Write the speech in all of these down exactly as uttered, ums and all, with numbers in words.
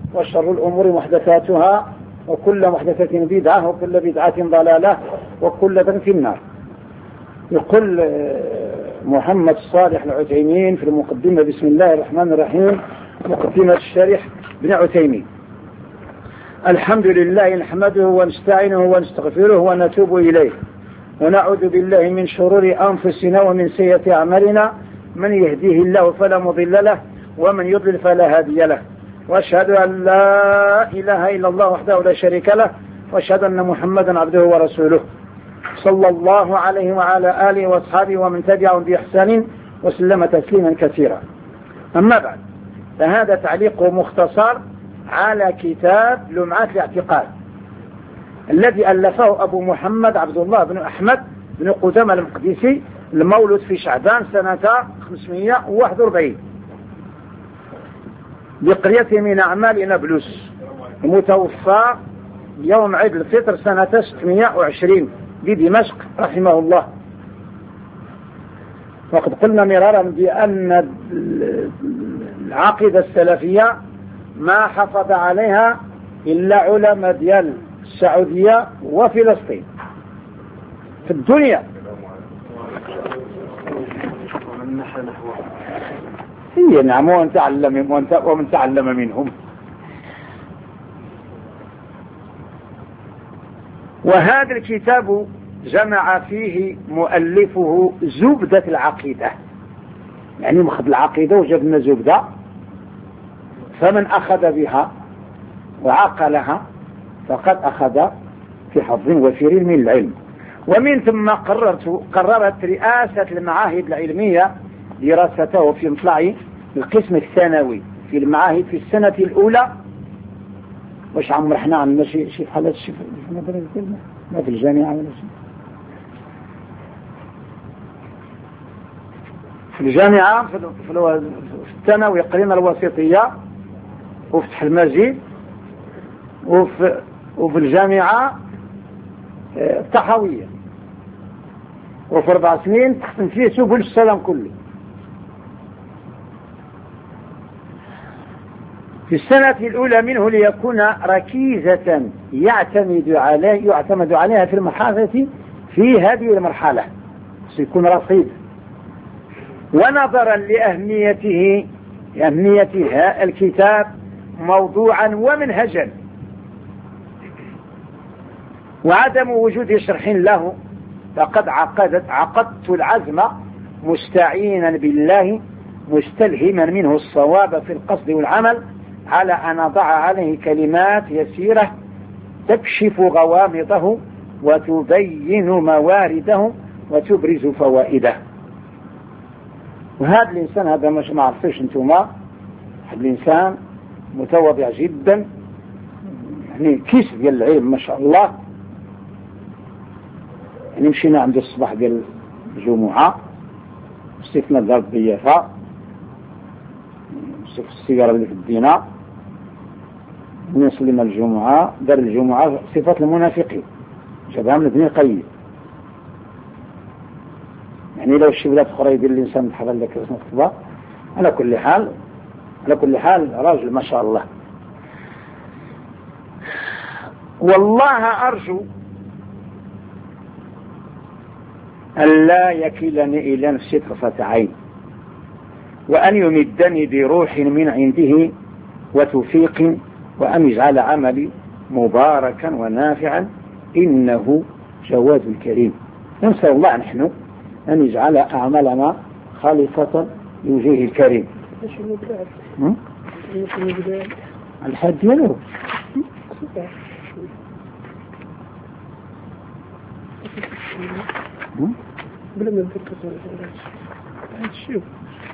وشر الأمور محدثاتها وكل محدثة بدعة وكل بدعة ضلالة وكل ضلالة في النار. يقول محمد صالح العثيمين في المقدمة: بسم الله الرحمن الرحيم. مقدمة الشارح بن عثيمين: الحمد لله نحمده ونستعينه ونستغفره ونتوب إليه ونعوذ بالله من شرور أنفسنا ومن سيئات أعمالنا، من يهديه الله فلا مضل له ومن يضلل فلا هادي له، وأشهد أن لا إله إلا الله وحده لا شريك له، وأشهد أن محمدا عبده ورسوله صلى الله عليه وعلى آله وأصحابه ومن تبعهم بإحسان وسلم تسليما كثيرا. أما بعد، فهذا تعليق مختصر على كتاب لمعات الاعتقاد الذي ألفه أبو محمد عبد الله بن أحمد بن قدامة المقدسي المولود في شعبان سنة خمسمائة وواحد وأربعين بقرية من أعمال نابلس، المتوفى يوم عيد الفطر سنة ستمائة وعشرين بدمشق رحمه الله. وقد قلنا مرارا بأن العقيدة السلفية ما حافظ عليها إلا علماء ديال السعودية وفلسطين في الدنيا. هي نعم، ومن تعلم ومن تعلم منهم. وهذا الكتاب جمع فيه مؤلفه زبدة العقيدة، يعني مخذ العقيدة وجاب لنا زبدة، فمن أخذ بها وعقلها فقد أخذ في حظ وفير من العلم. ومن ثم قررت قررت رئاسة المعاهد العلمية دراسته في مطلع القسم الثانوي في المعاهد في السنة الأولى. واش عمر احنا عندنا شي شي حالات شي ما في الجامعة ولا شيء في الجامعة في الثانوي قرينا الوسيطية وفي فتح المجيد، وفي وفي الجامعة الطحاوية، وفي أربع سنين تختم فيه سبل السلام كله. في السنة الأولى منه ليكون ركيزة يعتمد عليه يعتمد عليها في المحافظة في هذه المرحلة، سيكون رصيد. ونظرا لأهميته أهمية الكتاب موضوعا ومنهجا وعدم وجود شرح له، فقد عقدت عقدت العزم مستعينا بالله مستلهما منه الصواب في القصد والعمل على أن أضع عليه كلمات يسيرة تكشف غوامضه وتبين موارده وتبرز فوائده. وهذا الإنسان هذا مش ما عرفتوش انتوما، هذا الإنسان متواضع جدا، يعني كيس ديال العلم ما شاء الله. يعني مشينا عند الصباح ديال الجمعة، استثناء دار الضيافة، في السيارة اللي في الدينا، نصلي الجمعة، دار الجمعة صفة المنافقين جابها من ابن القيم. يعني لو شي بلاد أخرى يدير الإنسان بحال لك اسم الخطبة. على كل حال على كل حال راجل ما شاء الله. والله أرجو أن لا يكلني إلى نفسي طرفة عين، وأن يمدني بروح من عنده وتوفيق، وأن يجعل عملي مباركا ونافعا، إنه جواد كريم. نسأل الله نحن أن يجعل أعمالنا خالصة لوجهه الكريم. الحد ديالو بلا ما نفكر شوف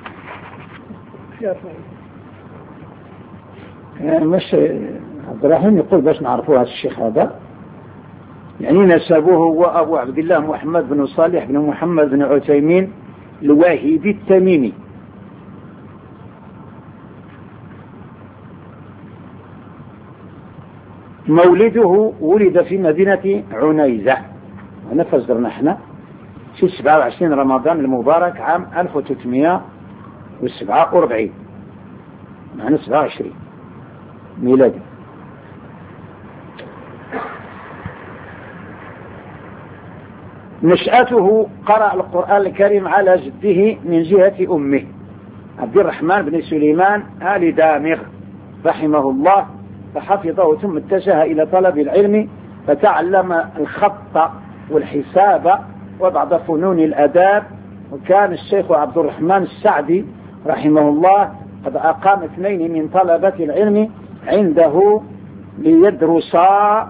مش عبد الرحيم يقول باش نعرفوا هذا الشيخ هذا، يعني نسبوه هو أبو عبد الله محمد بن صالح بن محمد بن عثيمين الواهبي التميمي. مولده ولد في مدينة عنيزة، هنا فزرنا احنا في سبعة وعشرين رمضان المبارك عام ألف وثلاثمائة وسبعة وأربعين، معنا سبعة وعشرين. ميلادي. نشأته قرأ القرآن الكريم على جده من جهة أمه عبد الرحمن بن سليمان آل دامغ رحمه الله، فحفظه ثم اتجه إلى طلب العلم، فتعلم الخط والحساب وبعض فنون الأداب. وكان الشيخ عبد الرحمن السعدي رحمه الله قد أقام اثنين من طلبة العلم عنده ليدرسا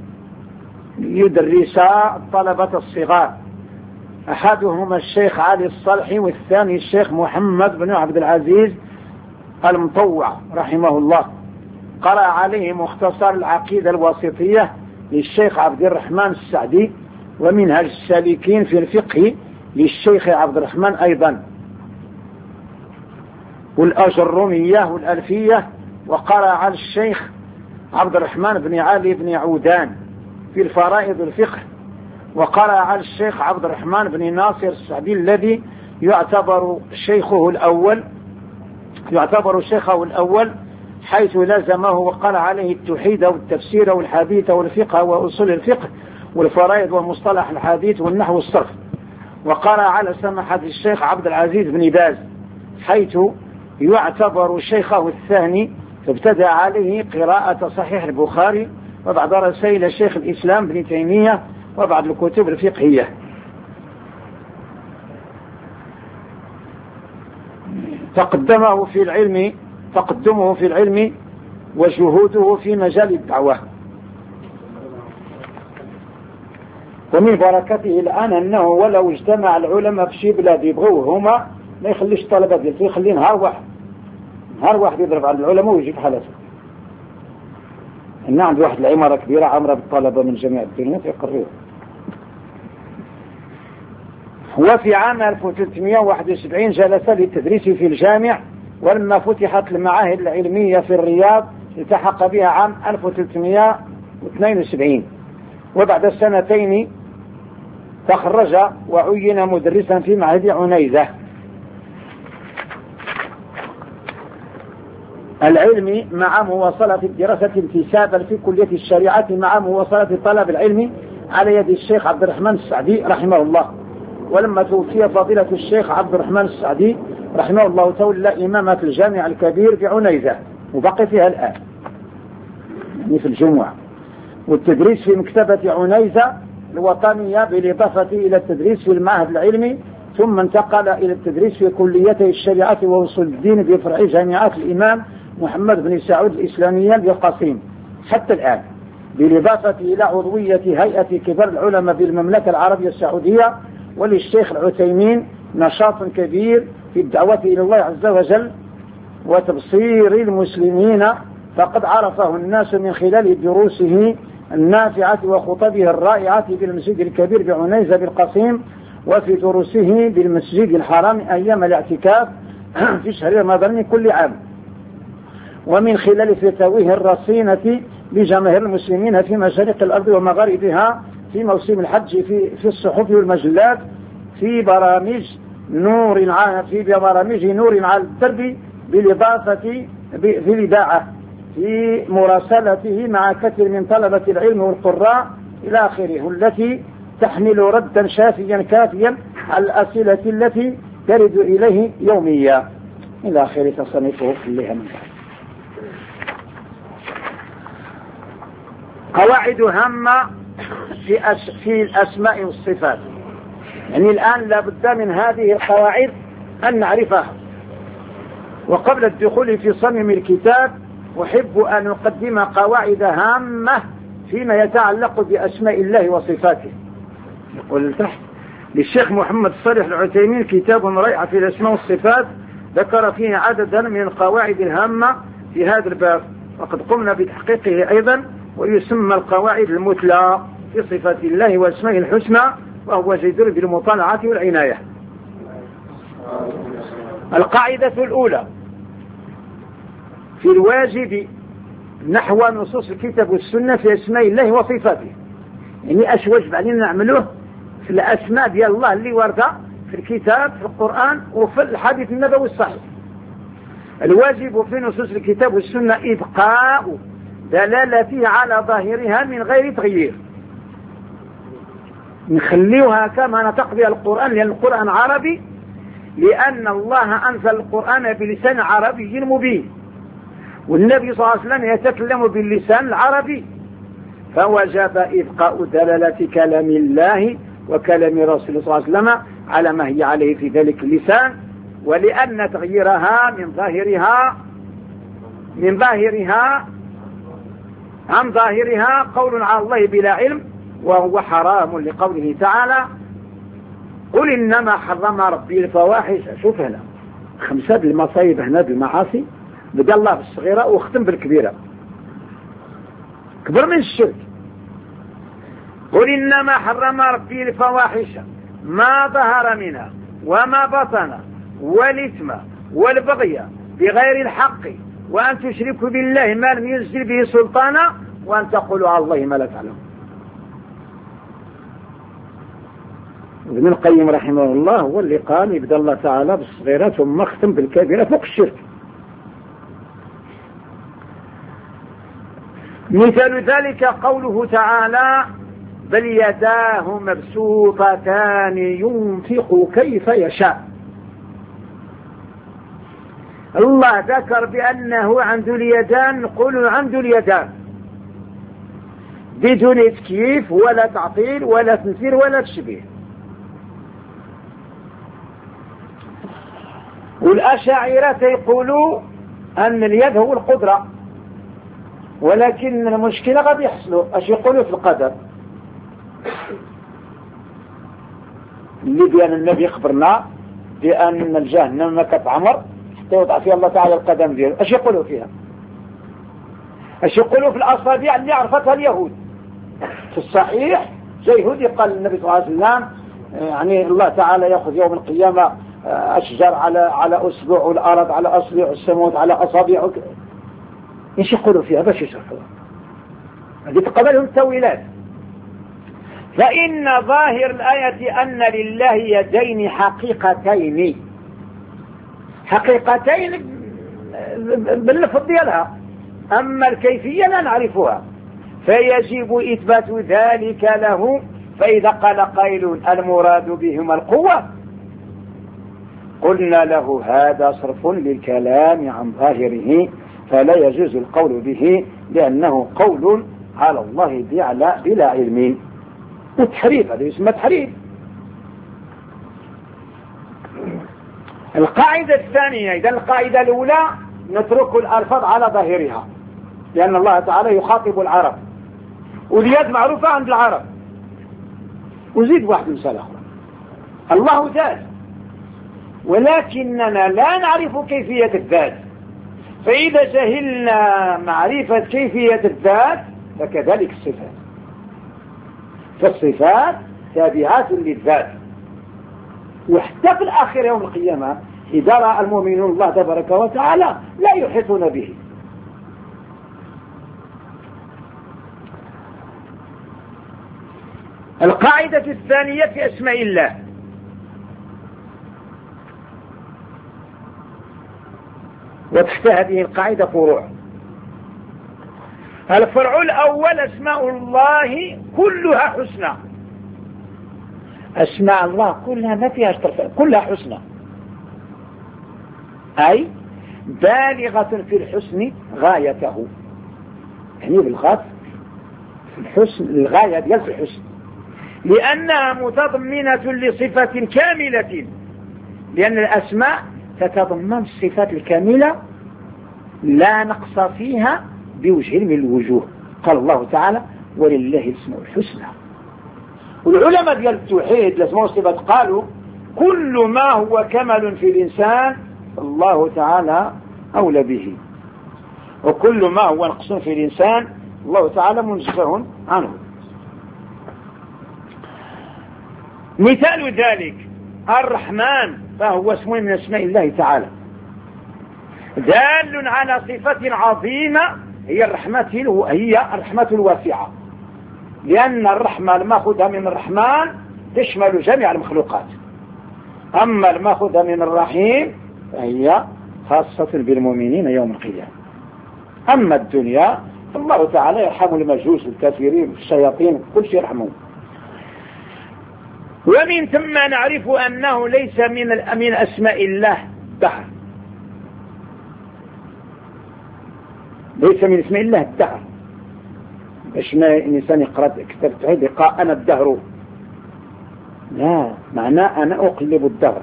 ليدرسا الطلبة الصغار، أحدهما الشيخ علي الصلحي والثاني الشيخ محمد بن عبد العزيز المطوع رحمه الله. قرأ عليه مختصر العقيدة الواسطية للشيخ عبد الرحمن السعدي، ومنهج السالكين في الفقه للشيخ عبد الرحمن أيضا، والأجرمية والألفية. وقرأ على الشيخ عبد الرحمن بن علي بن عودان في الفرائض الفقه. وقرأ على الشيخ عبد الرحمن بن ناصر السعدي الذي يعتبر شيخه الأول يعتبر شيخه الأول حيث لزمه، وقرأ عليه التوحيد والتفسير والحديث والفقه وأصول الفقه والفرائض ومصطلح الحديث والنحو والصرف. وقرأ على سماحة الشيخ عبد العزيز بن باز حيث يعتبر شيخه الثاني، فابتدأ عليه قراءة صحيح البخاري وبعض رسائل شيخ الإسلام ابن تيمية وبعض الكتب الفقهية. تقدمه في العلم تقدمه في العلم وجهوده في مجال الدعوة. ومن بركته الآن أنه ولو اجتمع العلماء في شي بلاد يبغوه هما ما يخليش طلبة ديالته، يخلي نهار واحد نهار واحد يضرب على العلماء ويجي في حالته. إن عنده واحد العمارة كبيرة عامرة بالطلبة من جميع الدنيا يقرروه. وفي عام ألف وثلاثمائة وواحد وسبعين جلس للتدريس في الجامع، ولما فتحت المعاهد العلمية في الرياض التحق بها عام ألف وثلاثمائة واثنين وسبعين، وبعد سنتين تخرج وعين مدرسا في معهد عنيزة. العلم مع مواصلة الدراسة انتسابا في كلية الشريعة مع مواصلة طلب العلم على يد الشيخ عبد الرحمن السعدي رحمه الله. ولما توفي فضيلة الشيخ عبد الرحمن السعدي رحمه الله تولى إمامة الجامع الكبير بعنيزة وبقي فيها الآن يعني في الجمعة، والتدريس في مكتبة عنيزة الوطنية بالإضافة إلى التدريس في المعهد العلمي، ثم انتقل إلى التدريس في كليتي الشريعة وأصول الدين بفرع جامعات الإمام محمد بن سعود الإسلامية بالقصيم حتى الآن، بالإضافة إلى عضوية هيئة كبار العلماء بالمملكة العربية السعودية. وللشيخ العثيمين نشاط كبير في الدعوة إلى الله عز وجل وتبصير المسلمين، فقد عرفه الناس من خلال دروسه النافعة وخطبه الرائعة بالمسجد الكبير بعنيزة بالقصيم، وفي دروسه بالمسجد الحرام أيام الاعتكاف في شهر رمضان من كل عام، ومن خلال فتاويه الرصينة بجماهير المسلمين في مشارق الأرض ومغاربها في موسم الحج في في الصحف والمجلات، في برامج نور في برامج نور على الدرب، بالإضافة في الإذاعة، في مراسلته مع كثير من طلبة العلم والقراء إلى آخره، التي تحمل ردا شافيا كافيا على الأسئلة التي ترد إليه يوميا إلى آخر تصنيفه كلها. من قواعد هامة في أس في الأسماء والصفات، يعني الآن لابد من هذه القواعد أن نعرفها. وقبل الدخول في صميم الكتاب أحب أن أقدم قواعد هامة فيما يتعلق بأسماء الله وصفاته. يقول تحت للشيخ محمد صالح العثيمين كتاب رائع في الأسماء والصفات، ذكر فيه عددا من القواعد الهامة في هذا الباب، وقد قمنا بتحقيقه أيضا، ويسمى القواعد المثلى في صفات الله واسمائه الحسنى، وهو جدير بالمطالعة والعناية. القاعدة الأولى في الواجب نحو نصوص الكتاب والسنة في أسماء الله وصفاته، يعني أش واجب علينا نعمله في الأسماء ديال الله اللي واردة في الكتاب في القرآن وفي الحديث النبوي الصحيح. الواجب في نصوص الكتاب والسنة إبقاء دلالته على ظاهرها من غير تغيير، نخليها كما نطق بها القرآن، لأن القرآن عربي، لأن الله أنزل القرآن بلسان عربي مبين، والنبي صلى الله عليه وسلم يتكلم باللسان العربي، فوجب إبقاء دلالة كلام الله وكلام رسوله صلى الله عليه وسلم على ما هي عليه في ذلك اللسان، ولأن تغييرها من ظاهرها من ظاهرها عن ظاهرها قول على الله بلا علم، وهو حرام لقوله تعالى قل إنما حرم ربي الفواحش. شوف هنا خمسة المصايب هنا بالمعاصي، بدأ الله بالصغيرة واختم بالكبيرة، كبر من الشرك. قل إنما حرم ربي الفواحش ما ظهر منها وما بطن والإثم والبغي بغير الحق وأن تشركوا بالله ما لم ينزل به سلطانا وأن تقولوا على الله ما لا تعلمون. ابن القيم رحمه الله هو اللي قال يبدأ الله تعالى بالصغيرة ثم اختم بالكبيرة فوق الشرك. مثال ذلك قوله تعالى بل يداه مبسوطتان ينفق كيف يشاء. الله ذكر بأنه عنده اليدان، نقول عنده اليدان بدون تكييف ولا تعطيل ولا تنفير ولا تشبيه. والأشاعرة يقولوا أن اليد هو القدرة، ولكن المشكلة قد يحصلوا اش يقولوا في القدر اللي بأن النبي يخبرنا بأن الجهنم ما كتعمر حتى يوضع فيها الله تعالى القدم ديالو. اش يقولوا فيها؟ اش يقولوا في الأصابع اللي عرفتها اليهود؟ في الصحيح جاء يهودي قال النبي صلى الله عليه وسلم يعني الله تعالى يأخذ يوم القيامة أشجار على على أسبوع والأرض على أصبع والسماوات على أصابع. ايش يقولوا فيها باش يشرحوها؟ هذه تقبلهم التأويلات. فإن ظاهر الآية أن لله يدين حقيقتين، حقيقتين باللفظ ديالها، أما الكيفية لا نعرفها، فيجب إثبات ذلك له. فإذا قال قائل المراد بهما القوة قلنا له هذا صرف للكلام عن ظاهره، فلا يجوز القول به لأنه قول على الله بلا علم، وتحريف، هذا يسمى تحريف. القاعدة الثانية، إذا القاعدة الأولى نترك الألفاظ على ظاهرها لأن الله تعالى يخاطب العرب، واليد معروفة عند العرب. وزيد واحد مثال آخر، الله ذات، ولكننا لا نعرف كيفية الذات، فإذا جهلنا معرفة كيفية الذات فكذلك الصفات، فالصفات تابعات للذات. وحتى في الآخرة يوم القيامة إذا رأى المؤمنون الله تبارك وتعالى لا يحيطون به. القاعدة الثانية في أسماء الله، وتحت هذه القاعدة فروع. الفرع الأول أسماء الله كلها حسنى، أسماء الله كلها ما فيها اشتراك، كلها حسنى، أي بالغة في الحسن غايته، يعني بالغاية في الحسن الغاية ديال في الحسن، لأنها متضمنة لصفة كاملة، لأن الأسماء تتضمن الصفات الكاملة لا نقص فيها بوجه من الوجوه. قال الله تعالى ولله الاسماء الحسنى. والعلماء ديال التوحيد الاسماء والصفات قالوا كل ما هو كمل في الإنسان الله تعالى أولى به، وكل ما هو نقص في الإنسان الله تعالى منزه عنه. مثال ذلك الرحمن، فهو اسم من اسماء الله تعالى دال على صفة عظيمة هي الرحمة، هي الرحمة الواسعة، لأن الرحمة المأخوذة من الرحمن تشمل جميع المخلوقات، أما المأخوذة من الرحيم فهي خاصة بالمؤمنين يوم القيامة. أما الدنيا الله تعالى يرحم المجوس الكافرين الشياطين كل شيء يرحمون. ومن ثم نعرف أنه ليس من من أسماء الله الدهر، ليس من اسم الله الدهر. باش ما الإنسان يقرأ كتاب التوحيد يقرأ أنا الدهر، لا، معناه أنا أقلب الدهر،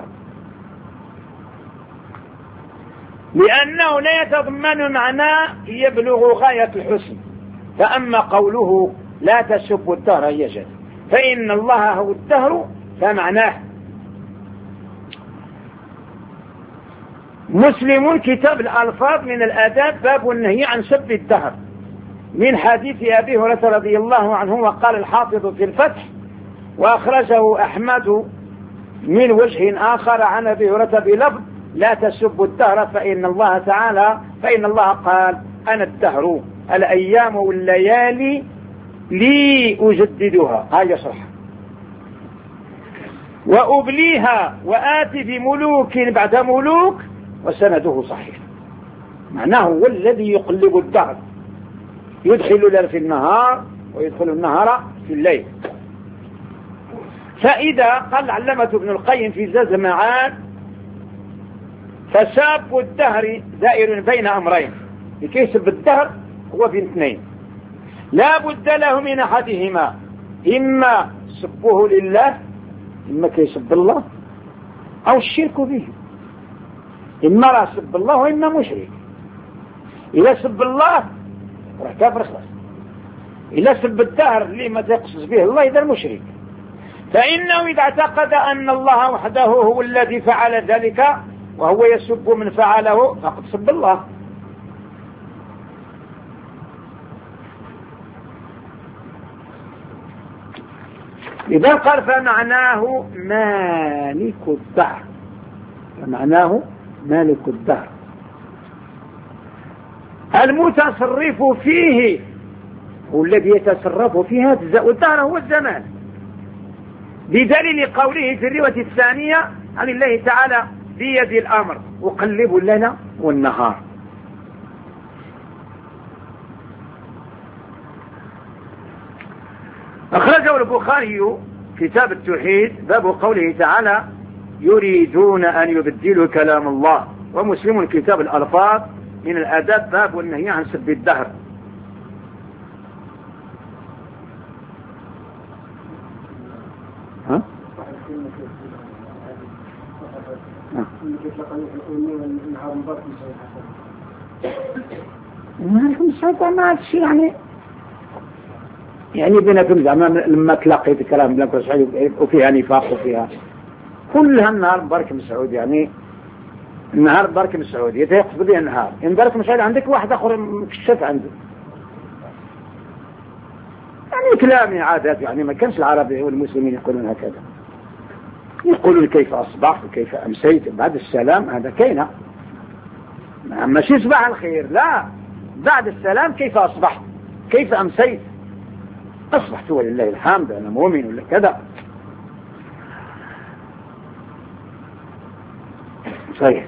لأنه لا يتضمن معناه يبلغ غاية الحسن. فأما قوله لا تسبوا الدهر يجد فإن الله هو الدهر فمعناه مسلم كتاب الألفاظ من الآداب باب النهي عن سب الدهر من حديث أبي هريرة رضي الله عنه. وقال الحافظ في الفتح وأخرجه أحمد من وجه آخر عن أبي هريرة بلفظ لا تسبوا الدهر فإن الله تعالى فإن الله قال أنا الدهر الأيام والليالي لي أجددها، هاي يصرح، وأبليها وآتي بملوك بعد ملوك وسنده صحيح. معناه هو الذي يقلب الدهر، يدخل الليل في النهار ويدخل النهار في الليل. فإذا قال علامة ابن القيم في زاد المعاد فساب الدهر دائر بين أمرين، لكي يسب الدهر هو بين اثنين لا بد له من أحدهما، إما سبه لله إما كيسب الله أو الشرك به، إما لا سب الله وإما مشرك. إذا سب الله راح كافر خلاص، إذا سب الدهر اللي ما تقصص به الله إذا المشرك. فإنه إذا اعتقد أن الله وحده هو الذي فعل ذلك وهو يسب من فعله فقد سب الله. إذا قال فمعناه مالك الدهر، فمعناه مالك الدهر المتصرف فيه، هو الذي يتصرف فيها الدهر هو الزمان، بدليل قوله في الرواية الثانية عن الله تعالى بيد الأمر أقلب الليل والنهار. أخرجه البخاري كتاب التوحيد باب قوله تعالى يريدون أن يبدلوا كلام الله، ومسلم كتاب الألفاظ من الآداب باب النهي عن سب الدهر. ها؟ مالكم سعيدة ما هذا الشيء يعني يعني بينكم زعما لما تلاقيت كلام بينكم سعيد وفيها نفاق وفيها كلها النهار مبارك مسعود، يعني النهار مبارك مسعود يتيقظ به النهار إن مبارك مسعود عندك واحد آخر مكشف عنده، يعني كلامي عادات، يعني ما كانش العرب والمسلمين يقولون هكذا، يقولون كيف أصبحت وكيف أمسيت بعد السلام، هذا كينا ماشي صباح الخير، لا، بعد السلام كيف أصبحت كيف أمسيت، أصبحت ولله الحمد أنا مؤمن ولا كذا. صحيح.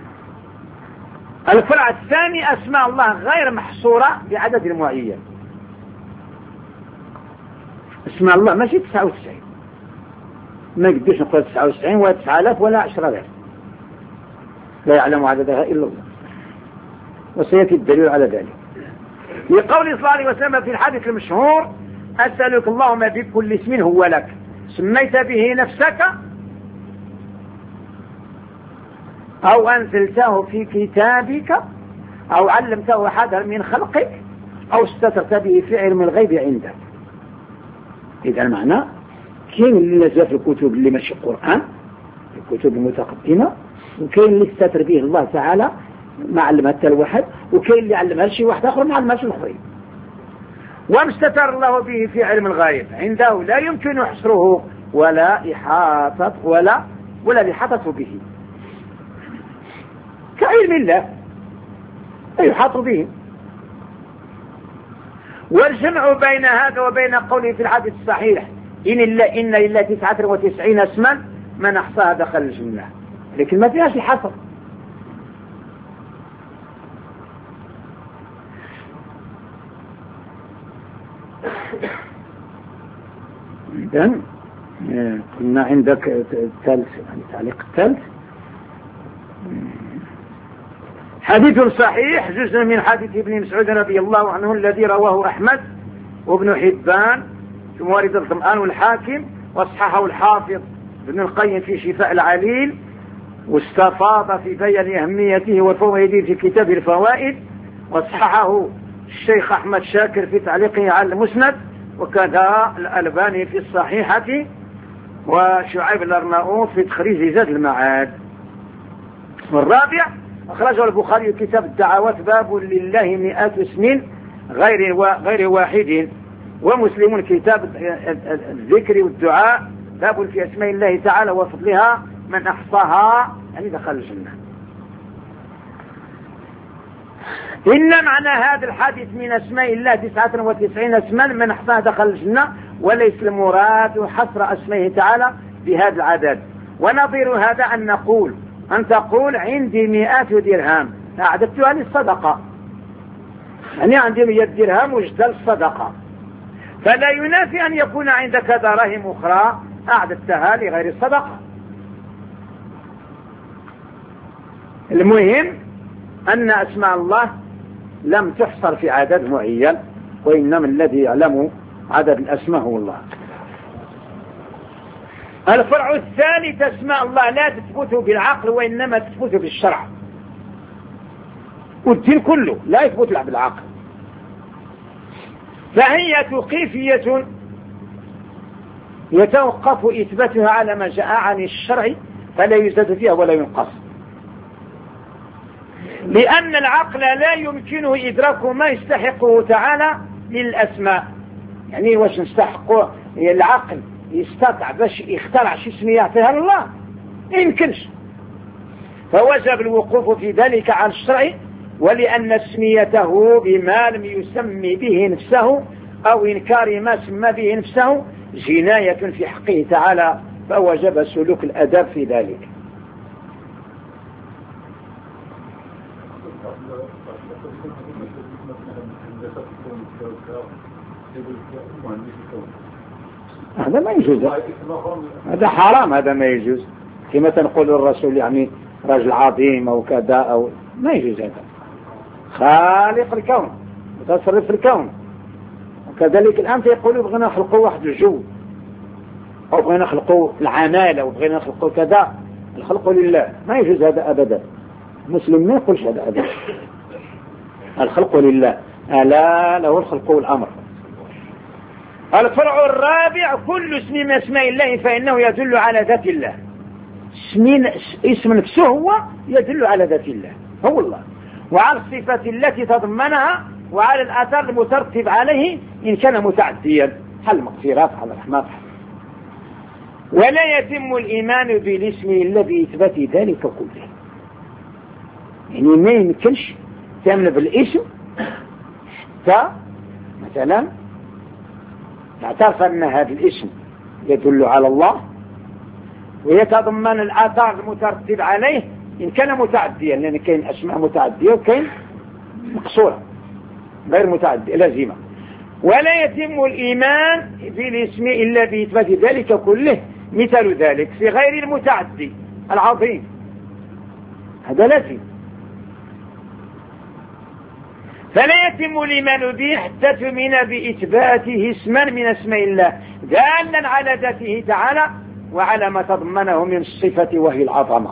الفرع الثاني أسماء الله غير محصورة بعدد معين، اسماء الله ماشي تسعة وتسعين، ما قديش نقول تسعة وتسعين ولا تسعة آلاف ولا عشرة آلاف، لا يعلم عددها إلا الله، وسيأتي الدليل على ذلك. لقول صلى الله عليه وسلم في الحديث المشهور أسألك اللهم بكل اسم هو لك سميت به نفسك أو أنزلته في كتابك أو علمته أحدا من خلقك أو استترت به في علم الغيب عندك. إذا المعنى كاين اللي نزل في الكتب اللي ماشي القرآن، الكتب المتقدمة، وكاين اللي استتر به الله تعالى ما علمها حتى الواحد، وكاين اللي علمها لشي واحد آخر ما علمهاش الآخرين. وما استتر الله به في علم الغيب عنده لا يمكن حصره ولا إحاطة ولا ولا الإحاطة به، كعلم الله لا يحاط به. والجمع بين هذا وبين قوله في الحديث الصحيح إن الله إن لله تسعة وتسعين اسما من أحصاها دخل الجنة، لكن ما فيهاش الحصر، إذن قلنا عندك الثالث، يعني تعليق الثالث. حديث صحيح جزء من حديث ابن مسعود رضي الله عنه الذي رواه أحمد وابن حبان في موارد الظمآن والحاكم، وصححه الحافظ ابن القيم في شفاء العليل، واستفاض في بيان أهميته وفوائده في كتاب الفوائد، وصححه الشيخ أحمد شاكر في تعليقه على المسند، وكذا الألباني في الصحيحة، وشعيب الأرناؤوط في تخريج زاد المعاد. والرابع أخرجه البخاري كتاب الدعوات باب لله مئات اسم غير غير واحد، ومسلم كتاب الذكر والدعاء باب في أسماء الله تعالى وفضلها من أحصاها يعني دخل الجنة. إن معنى هذا الحديث من أسماء الله تسعة وتسعين اسما من أحصاها دخل الجنة، وليس المراد حصر أسمائه تعالى بهذا العدد. ونظير هذا أن نقول أن تقول عندي مئات درهم أعددتها للصدقة، يعني عندي مئة درهم وجدت الصدقة، فلا ينافي أن يكون عندك دراهم أخرى أعددتها لغير الصدقة. المهم أن أسماء الله لم تحصر في عدد معين، وإنما الذي يعلم عدد الأسماء هو الله. الفرع الثالث أسماء الله لا تثبت بالعقل وإنما تثبت بالشرع، والدين كله لا يثبت بالعقل، فهي توقيفية يتوقف إثباتها على ما جاء عن الشرع، فلا يزاد فيها ولا ينقص، لأن العقل لا يمكنه إدراك ما يستحقه تعالى للأسماء. يعني واش نستحقه العقل يستطع باش يخترع شي اسم يعطيها لله؟ يمكنش، فوجب الوقوف في ذلك عن الشرع، ولأن اسميته بما لم يسمي به نفسه أو إنكار ما سمى به نفسه جناية في حقه تعالى، فوجب سلوك الأدب في ذلك. هذا ما يجوز، هذا حرام، هذا ما يجوز، كما تنقول الرسول يعني رجل عظيم أو كذا، أو ما يجوز. هذا خالق الكون متصرف في الكون. وكذلك الآن يقولوا بغينا نخلقوا واحد الجو، أو بغينا نخلقوا العمالة، أو بغينا نخلقوا كذا. الخلق لله، ما يجوز هذا أبدا. المسلم ما يقولش هذا أبدا. الخلق لله، ألا له الخلق والأمر. الفرع الرابع كل اسم من اسماء الله فإنه يدل على ذات الله. اسم نفسه هو يدل على ذات الله، هو الله، وعلى الصفات التي تضمنها، وعلى الآثار المترتب عليه إن كان متعديا، حل مغفرات على رحمات. ولا يتم الإيمان بالاسم إلا بإثبات ذلك كله. يعني ما يمكنش تأمن بالاسم حتى مثلا تعترف أن هذا الاسم يدل على الله، ويتضمن الآثار المترتب عليه إن كان متعديا، لأن كاين أسماء متعدية وكاين مقصورة غير متعدية لازمة. ولا يتم الإيمان بالاسم إلا بإثبات ذلك كله، مثال ذلك في غير المتعدي العظيم، هذا لازم. فلا يتم الإيمان به حتى تؤمن بإثباته اسما من اسماء الله دالا على ذاته تعالى وعلى ما تضمنه من الصفة وهي العظمة.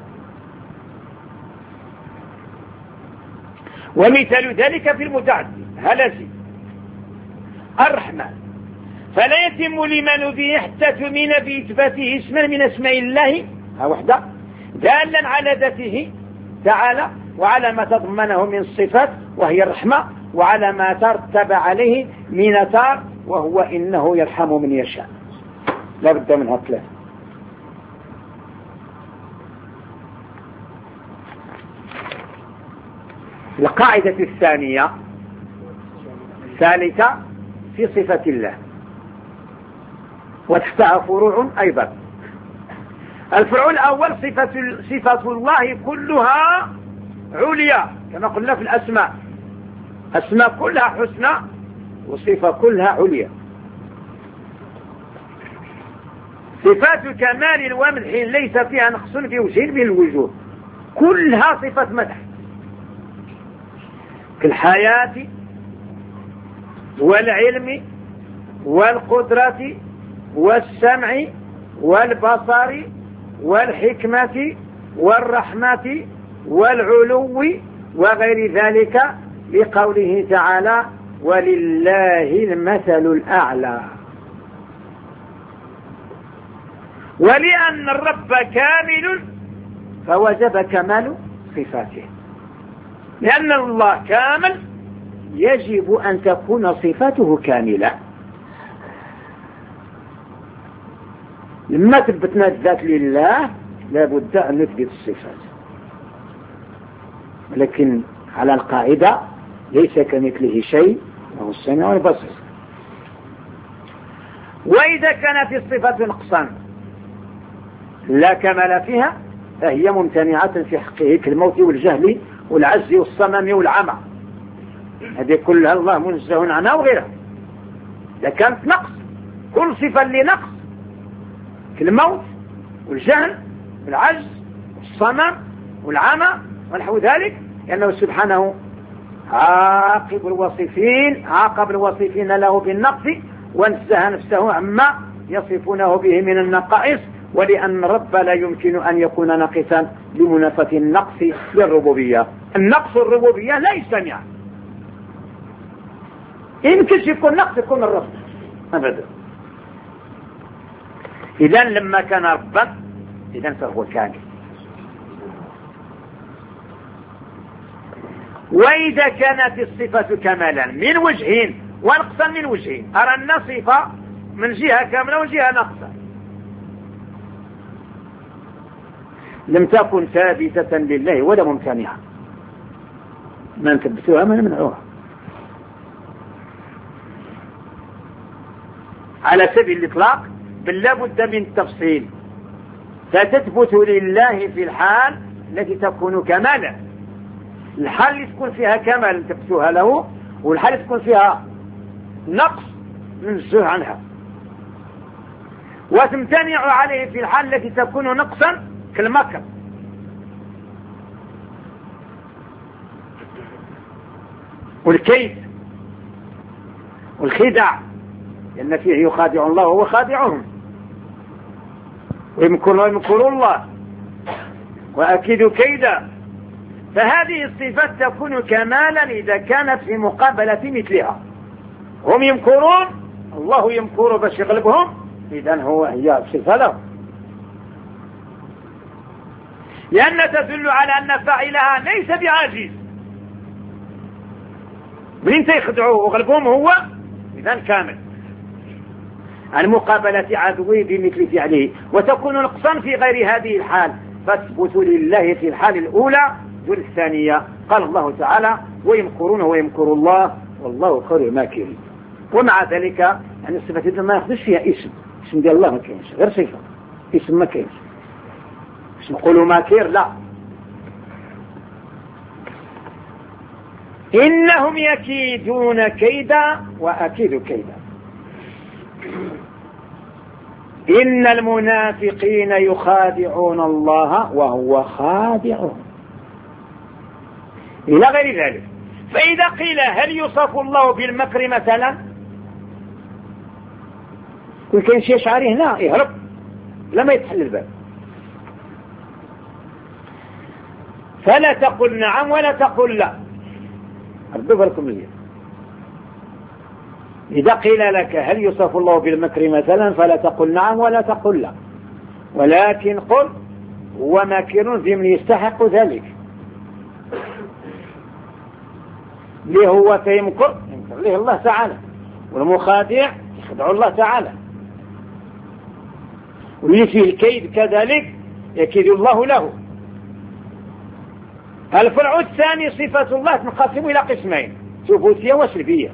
ومثال ذلك في المتعدي هلسي الرحمن، فلا يتم الإيمان به حتى تؤمن بإثباته اسما من اسماء الله وحده دالا على ذاته تعالى وعلى ما تضمنه من الصفات وهي الرحمة، وعلى ما ترتب عليه من أثار وهو إنه يرحم من يشاء. لا بد منها ثلاثة. القاعدة الثانية الثالثة في صفة الله، وتحتها فروع أيضا. الفرع الأول صفة, صفة الله كلها عليا كما قلنا في الأسماء، أسماء كلها حسنى والصفة كلها عليا. صفات كمال ومدح ليس فيها نقص في وجه من الوجوه، كلها صفة مدح، كالحياة والعلم والقدرة والسمع والبصر والحكمة والرحمة والعلو وغير ذلك، لقوله تعالى ولله المثل الأعلى. ولأن الرب كامل فوجب كمال صفاته، لأن الله كامل يجب أن تكون صفاته كاملة. لما ثبتنا الذات لله لابد أن نثبت الصفات، لكن على القاعدة ليس كمثله شيء وهو السميع والبصير. وإذا كانت الصفات نقصا لا كمال فيها فهي ممتنعة في حقه كالموت والجهل والعجز والصمم والعمى، هذه كلها الله منزه عنها وغيرها. إذا كانت نقص، كل صفة لنقص كالموت والجهل والعجز والصمم والعمى ونحو ذلك، لأنه سبحانه عاقب الوصفين عاقب الوصفين له بالنقص وانزه نفسه عما يصفونه به من النقائص. ولأن الرب لا يمكن أن يكون ناقصا لمنافاة النقص للربوبية. النقص الربوبية لا يجتمع، يمكن يكون نقص يكون الرب أبدا. إذن لما كان ربا إذن فهو كامل. وإذا كانت الصفة كمالا من وجهين ونقصا من وجهين، أرى أن صفة من جهة كاملة وجهة نقصا، لم تكن ثابتة لله ولا ممتنعة، ما نثبتوها ما نمنعوها. على سبيل الإطلاق بل لا بد من التفصيل، فتثبت لله في الحال التي تكون كمالا، الحال اللي تكون فيها كمال تثبتها له، والحال اللي تكون فيها نقص ننزه عنها، وتمتنع عليه في الحال التي تكون نقصا كالمكر والكيد والخداع، لأن فيه يخادع الله وهو خادعهم، ويمكر ويمكر الله وأكيد كيدا. فهذه الصفات تكون كمالا إذا كانت في مقابلة مثلها. هم يمكرون الله يمكر باش يغلبهم، إذن هو هي صفة له، لأن تدل على أن فاعلها ليس بعاجز، من يخدعوه وغلبهم هو إذن كامل عن مقابلة عدوه بمثل فعله، وتكون نقصا في غير هذه الحال، فاثبت لله في الحال الأولى والثانية. قال الله تعالى ويمكرون ويمكر الله والله خير الماكرين. ومع ذلك يعني الصفة ما ياخذش فيها اسم، اسم ديال الله ما كاينش، غير صفة، اسم ما كاينش. باش نقولوا ماكر لا، إنهم يكيدون كيدا وأكيد كيدا. إن المنافقين يخادعون الله وهو خادعهم إلى غير ذلك. فإذا قيل هل يوصف الله بالمكر مثلا، كل كان شيء شعري هنا يهرب لما يتحل الباب، فلا تقل نعم ولا تقل لا. أردوا بالكم لي، إذا قيل لك هل يوصف الله بالمكر مثلا فلا تقل نعم ولا تقل لا، ولكن قل هو ماكر بمن يستحق ذلك، ليه هو فيمكر يمكر ليه الله تعالى، والمخادع يخدع الله تعالى، واللي فيه الكيد كذلك يكيد الله له. الفرع الثاني صفة الله تنقسم إلى قسمين، ثبوتية وسلبية.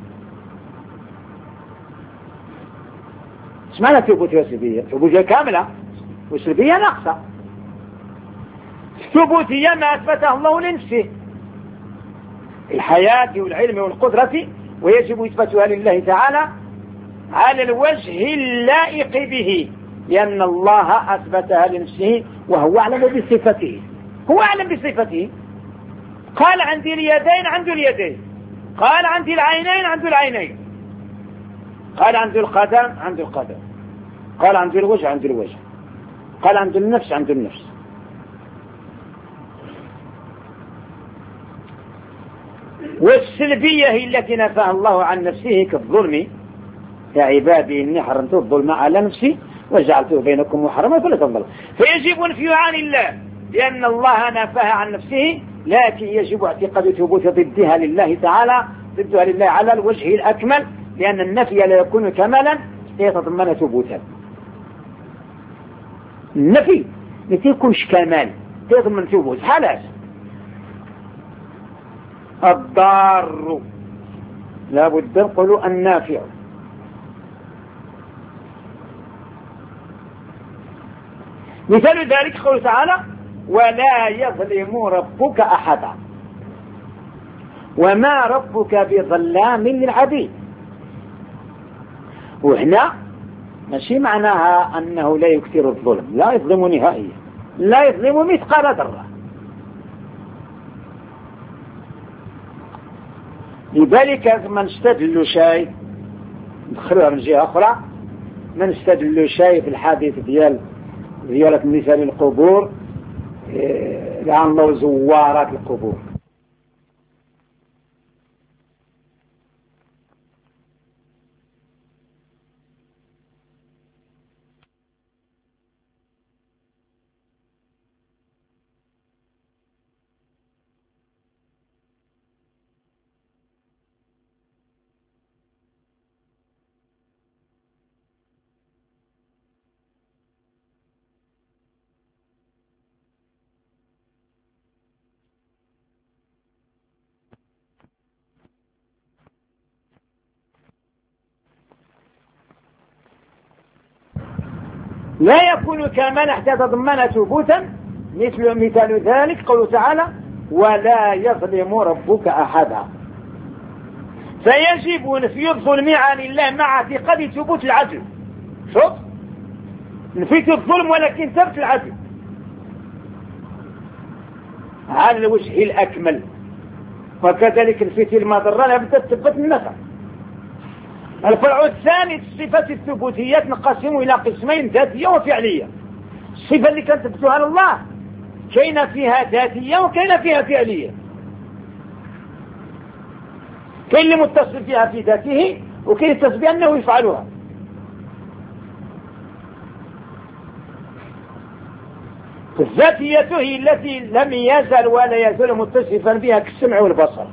ايش معنى ثبوتية وسلبية؟ ثبوتية كاملة وسلبية ناقصة. ثبوتية ما أثبته الله لنفسه، الحياة والعلم والقدرة ويجب إثباتها لله تعالى على الوجه اللائق به، لأن الله أثبتها لنفسه وهو أعلم بصفته، هو أعلم بصفته. قال عندي اليدين عنده اليدين، قال عندي العينين عنده العينين، قال عندي القدم عنده القدم، قال عندي الوجه عنده الوجه، قال عنده النفس عنده النفس. والسلبية هي التي نفاها الله عن نفسه كالظلم، يا عبادي إني حرمت الظلم على نفسي وجعلته بينكم محرما فلا تظلموا. فيجب نفيها عن الله لأن الله نفاها عن نفسه، لكن يجب اعتقاد ثبوت ضدها لله تعالى، ضدها لله على الوجه الأكمل، لأن النفي لا يكون كمالا يتضمن ثبوتا. النفي ما يكونش كمال يتضمن ثبوت. حالات الضار لا بد نقولوا النافع. مثال ذلك قوله تعالى ولا يظلم ربك أحدا، وما ربك بظلام للعبيد. وهنا ماشي معناها أنه لا يكثر الظلم، لا يظلم نهائيا، لا يظلم مثقال ذرة. لذلك من استدل شيء ندخلها من جهة أخرى، من استدل شيء في الحديث ديال زيارة مثال القبور، لعن الله زوارات القبور. لا يكون كمال حتى تضمن ثبوتا، مثل مثال ذلك قوله تعالى ولا يظلم ربك أحدا. فيجب نفي الظلم عن الله مع اعتقاد ثبوت العدل. شوف، نفيت الظلم ولكن ثبت العدل على الوجه الأكمل، وكذلك نفيت المضرة لابد تثبت النفع. الفرع الثاني الصفات الثبوتية تنقسم إلى قسمين، ذاتية وفعلية. الصفة اللي كانت تثبتها على الله كاين فيها ذاتية وكاين فيها فعلية. كاين اللي متصل فيها في ذاته وكاين يتصل بأنه يفعلها. الذاتية هي التي لم يزل ولا يزال متصفا بها كالسمع والبصر،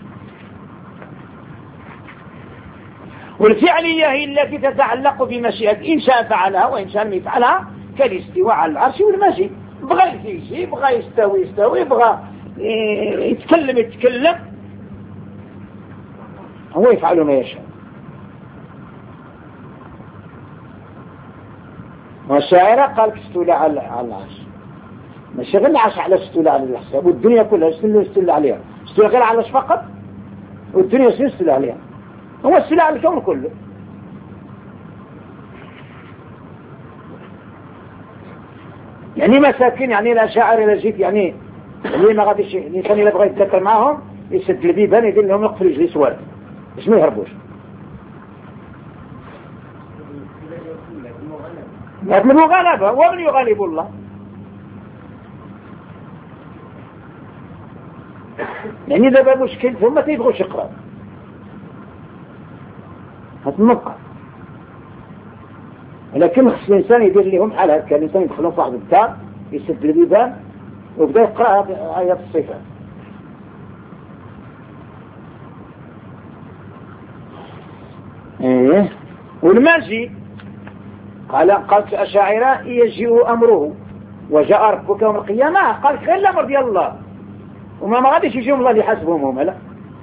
والفعلية هي التي تتعلق بمشيئة، إن شاء فعلها وإن شاء لم يفعلها، كالاستواء على العرش والمجيء. بغى يجي، بغى يستوي يستوي، بغى يتكلم يتكلم، هو يفعل ما يشاء. والشاعر قال استولى على العرش، ماشي غير العرش على استولى على الحساب، والدنيا كلها استولى عليها، استولى غير على العرش فقط، والدنيا استولى عليها، هو استولى على الكون كله. يعني مساكين، يعني الأشاعرة إذا جيت يعني اللي ما غاديش الإنسان إذا بغى يتذكر معاهم يسد البيبان يدير لهم يقفل يجلس وارد باش ما يهربوش. لكن المغالبة ومن يغالب الله؟ يعني دابا مشكل ثم ما تيبغوش يقراو هاد النقطة، ولكن خص الإنسان يدير لهم بحال هكا. الإنسان يدخلهم في واحد الدار يسد البيبان وبدا يقرأ آيات الصفات. ايه والماجي قال قالت الأشاعرة يجيء أمره وجاء ربك يوم القيامة، قال خير الأمر ديال الله وما ما غاديش يجيهم الله يحاسبهم هما، لا.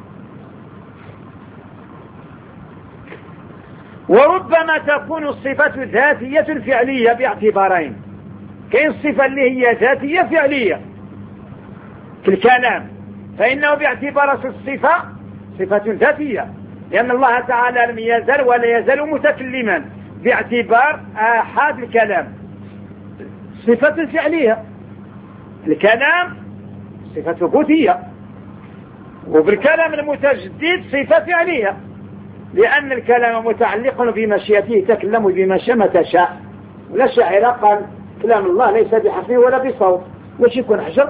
وربما تكون الصفة ذاتية فعلية باعتبارين. كاين الصفة اللي هي ذاتية فعلية في الكلام، فإنه باعتبار الصفة صفة ذاتية، لأن الله تعالى لم يزل ولا يزال متكلما باعتبار آحاد الكلام صفة فعلية. الكلام صفة ثبوتية، وبالكلام المتجدد صفة فعلية، لأن الكلام متعلق بمشيئته يتكلم بما شاء متى شاء. ولا شاعر قال كلام الله ليس بحرف ولا بصوت، واش يكون حجر؟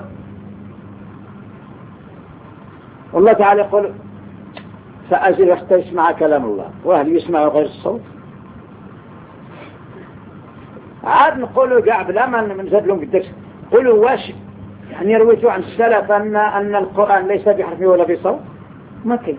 والله تعالى يقول فأجل حتى يسمع كلام الله، وهل يسمع غير الصوت؟ عاد نقولوا كاع بلا ما نزاد لهم قداش قولوا واش يعني رويتوا عن السلف أن أن القرآن ليس بحرف ولا بصوت؟ ما كاينش.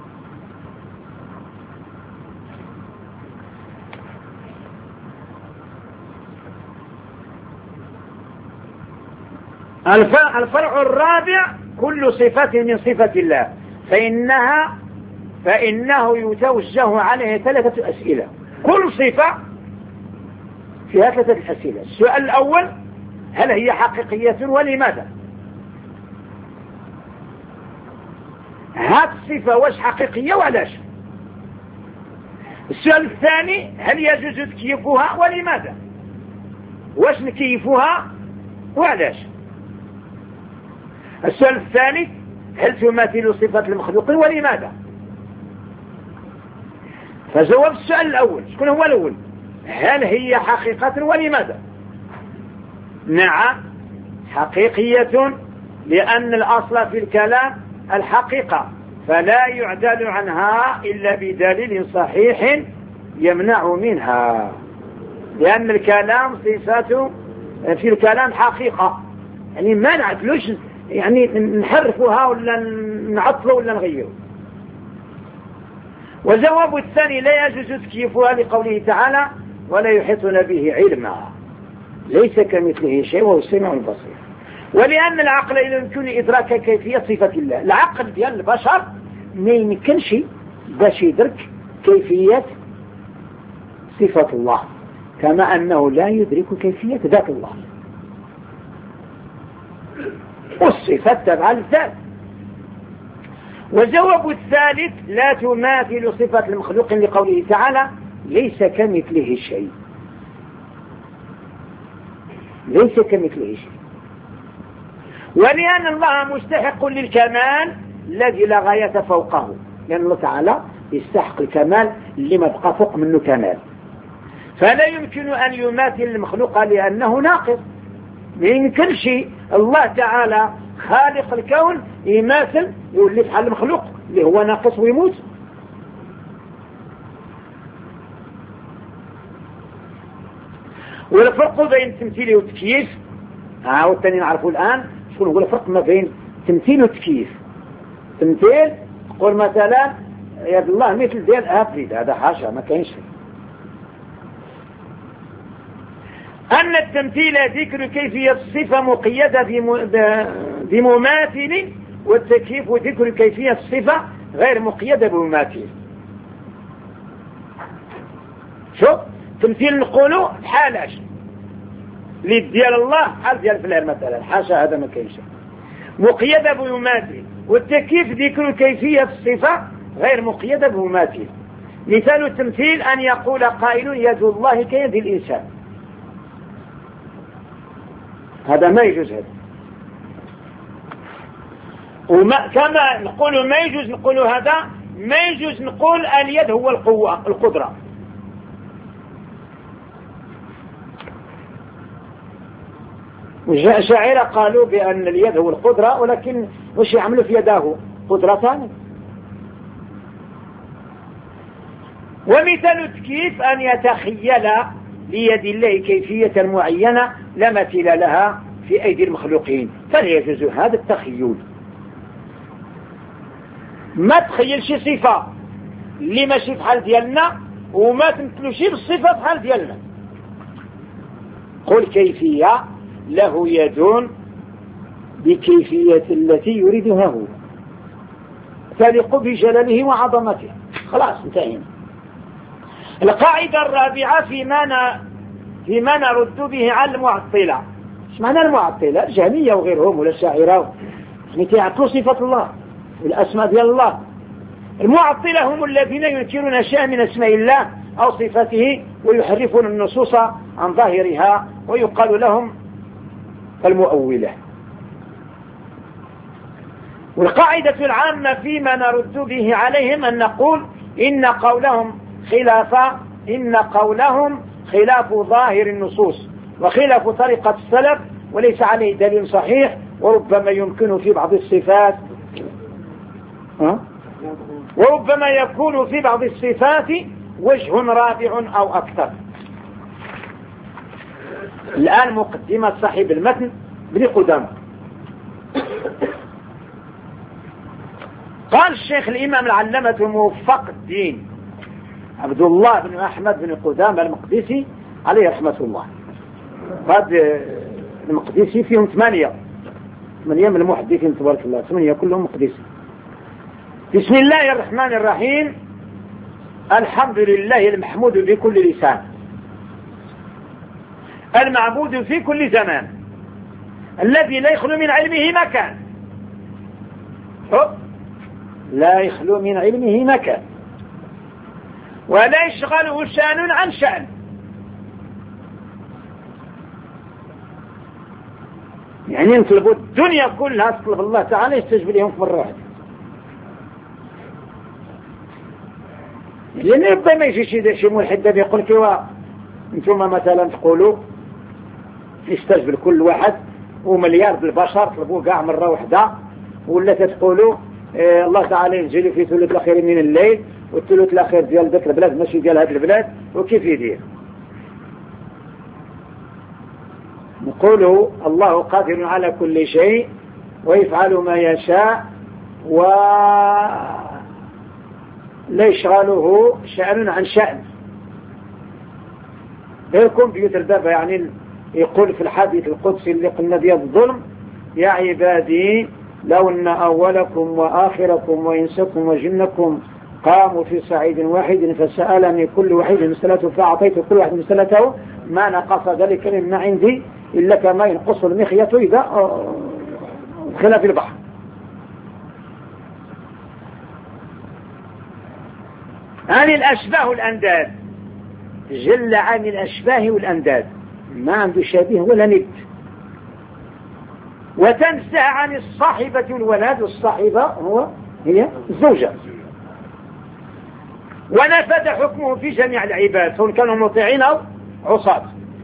الفرع الرابع كل صفة من صفة الله فإنها فإنه يتوجه عليه ثلاثة أسئلة. كل صفة فيها ثلاثة أسئلة. السؤال الأول: هل هي حقيقية ولماذا؟ هذه الصفة واش حقيقية وعلاش؟ السؤال الثاني: هل يجوز تكييفها ولماذا؟ واش نكيفها وعلاش؟ السؤال الثالث: هل تماثل صفة المخلوق ولماذا؟ فجواب السؤال الأول شكون هو الأول؟ هل هي حقيقة ولماذا؟ نعم حقيقية، لأن الأصل في الكلام الحقيقة، فلا يعدل عنها إلا بدليل صحيح يمنع منها، لأن الكلام صفات في الكلام حقيقة، يعني ما نعدلوش يعني نحرفها ولا نعطلوا ولا نغيروا. وجواب الثاني: لا يجوز تكييفها لقوله تعالى: ولا يحيطون به علما، ليس كمثله شيء وهو السميع البصير. ولأن العقل لا يمكن إدراك كيفية صفة الله. العقل ديال البشر ما يمكنش باش يدرك كيفية صفة الله، كما أنه لا يدرك كيفية ذات الله، والصفة تبع الذات. وجواب الثالث: لا تماثل صفة المخلوق لقوله تعالى: ليس كمثله شيء، ليس كمثله شيء. ولأن الله مستحق للكمال الذي لا غاية فوقه، لأن الله تعالى يستحق الكمال اللي ما بقى فوق منه كمال، فلا يمكن أن يماثل المخلوق لأنه ناقص. ما يمكنش الله تعالى خالق الكون يماثل يولي بحال المخلوق اللي هو ناقص ويموت. والفرق بين التمثيل والتكييف ها والثاني نعرفه الآن. شكون هو الفرق ما بين التمثيل والتكييف؟ تمثيل تقول مثلا يد الله مثل ديال افريد، هذا حاشا ما كاينش. أن التمثيل ذكر كيفية الصفة مقيدة بمماثل، والتكييف ذكر كيفية الصفة غير مقيدة بمماثل. شوف تمثيل نقولوا بحالاش ليد ديال الله بحال ديال فلان مثلا، حاشا هذا ما كاينش. مقيدة بمماثل، والتكييف ذكر كيفية الصفة غير مقيدة بمماثل. مثال التمثيل أن يقول قائل: يد الله كيد الإنسان، هذا ما يجوز. هذا وما كما نقول ما يجوز نقول هذا ما يجوز نقول اليد هو القوة القدرة. والشاعر قالوا بأن اليد هو القدرة، ولكن وش يعملوا في يداه؟ قدرتان. ومثال التكييف أن يتخيل ليد الله كيفية معينة لا مثيل لها في أيدي المخلوقين، فلا يجوز هذا التخيل. ما تخيلش صفة اللي ماشي بحال ديالنا وما تمثلوش بالصفة بحال ديالنا. قل كيفية له يد بكيفية التي يريدها هو، تليق بجلاله وعظمته. خلاص انتهينا. القاعدة الرابعة فيما فيما نرد به على المعطلة. ايش معنى المعطلة؟ الجهمية وغيرهم ولا الشاعرة، يعني تعطلوا صفة الله والأسماء ديال الله. المعطلة هم الذين ينكرون شيئا من اسماء الله أو صفاته ويحرفون النصوص عن ظاهرها، ويقال لهم المؤولة. والقاعدة العامة فيما نرد به عليهم أن نقول إن قولهم خلاف إن قولهم خلاف ظاهر النصوص وخلاف طريقة السلف، وليس عليه دليل صحيح، وربما يمكن في بعض الصفات أه؟ وربما يكون في بعض الصفات وجه رابع أو أكثر. الآن مقدمة صاحب المتن ابن قدامة. قال الشيخ الإمام العلامة موفق الدين عبد الله بن أحمد بن قدامة المقدسي عليه رحمة الله. هذا المقدسي فيهم ثمانية ثمانية من المحدثين تبارك الله، ثمانية كلهم مقدسي. بسم الله الرحمن الرحيم. الحمد لله المحمود بكل لسان، المعبود في كل زمان، الذي لا يخلو من علمه مكان لا يخلو من علمه مكان ولا يشغله شأن عن شأن، يعني نطلبوا الدنيا كلها تطلب الله تعالى يستجب لهم في مرة واحدة. لأن ربما يجي شي ملحد يقول كوا انتم مثلا تقولوا يستجب لكل واحد ومليار بالبشر طلبوا كاع مرة واحدة، ولا تقولوا اه الله تعالى ينزل في ثلث الأخير من الليل والثلث الأخير ديال ذاك البلاد ماشي ديال هذا البلاد، وكيف يدير؟ نقول الله قادر على كل شيء ويفعل ما يشاء ولا يشغله شأن عن شأن. الكمبيوتر دابا يعني يقول في الحديث القدسي اللي قلنا ديال الظلم: يا عبادي لو أن أولكم وآخركم وإنسكم وجنكم قاموا في صعيد واحد فسألني كل واحد مسألته فأعطيت كل واحد مسألته ما نقص ذلك مما عندي إلا كما ينقص المخيط إذا دخل في البحر. عن الأشباه والأنداد، جل عن الأشباه والأنداد، ما عنده شبيه ولا ند. وتنسى عن الصاحبة والولد، والصاحبة هو هي الزوجة. ونفذ حكمه في جميع العباد سواء كانوا مطيعين أو عصاة.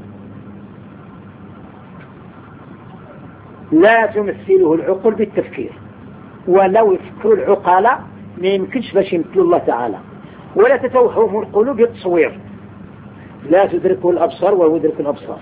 لا تمثله العقول بالتفكير، ولو يفكروا العقلاء ما يمكنش باش يمثلوا الله تعالى، ولا تتوهم القلوب بالتصوير. لا تدركه الأبصار وهو يدرك الأبصار.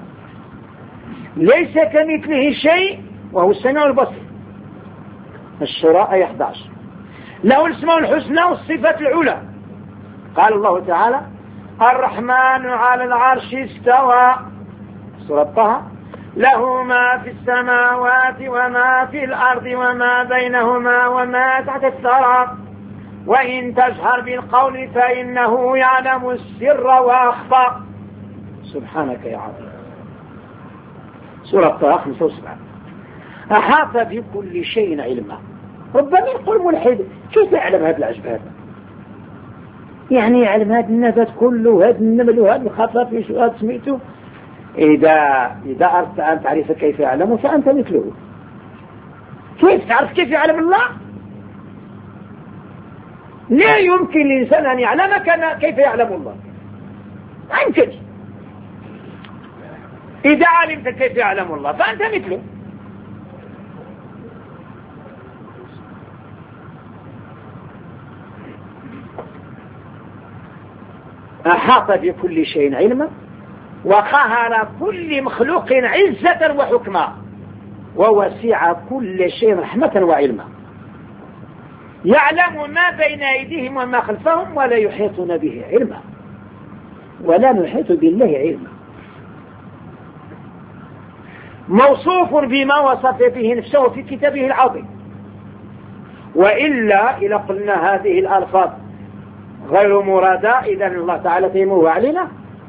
ليس كمثله شيء وهو السميع البصير. الشورى آية إحدى عشر. له الاسماء الحسنى والصفات العلى. قال الله تعالى: الرحمن على العرش استوى، سورة طه: له ما في السماوات وما في الأرض وما بينهما وما تحت الثرى، وإن تجهر بالقول فإنه يعلم السر وأخفى. سبحانك يا عظيم. سورة طه خمسة وسبعين. أحاط بكل شيء علما. ربما يقول ملحد: كيف يعلم هذا العجب؟ يعني يعلم هذا النبات كله، هذا النمل وهذا الخفافيش وهذا سميته. إذا إذا أردت أن تعرف كيف يعلم فأنت مثله. كيف تعرف كيف يعلم الله؟ لا يمكن للإنسان أن يعلم كيف يعلم الله، ما يمكن. إذا علمت كيف يعلم الله فأنت مثله. أحاط بكل شيء علما، وقهر كل مخلوق عزة وحكما، ووسع كل شيء رحمة وعلما. يعلم ما بين أيديهم وما خلفهم ولا يحيطون به علما، ولا نحيط بالله علما. موصوف بما وصف به نفسه في كتابه العظيم. وإلا إذا قلنا هذه الألفاظ غير مرادة إذا الله تعالى تيموه علينا.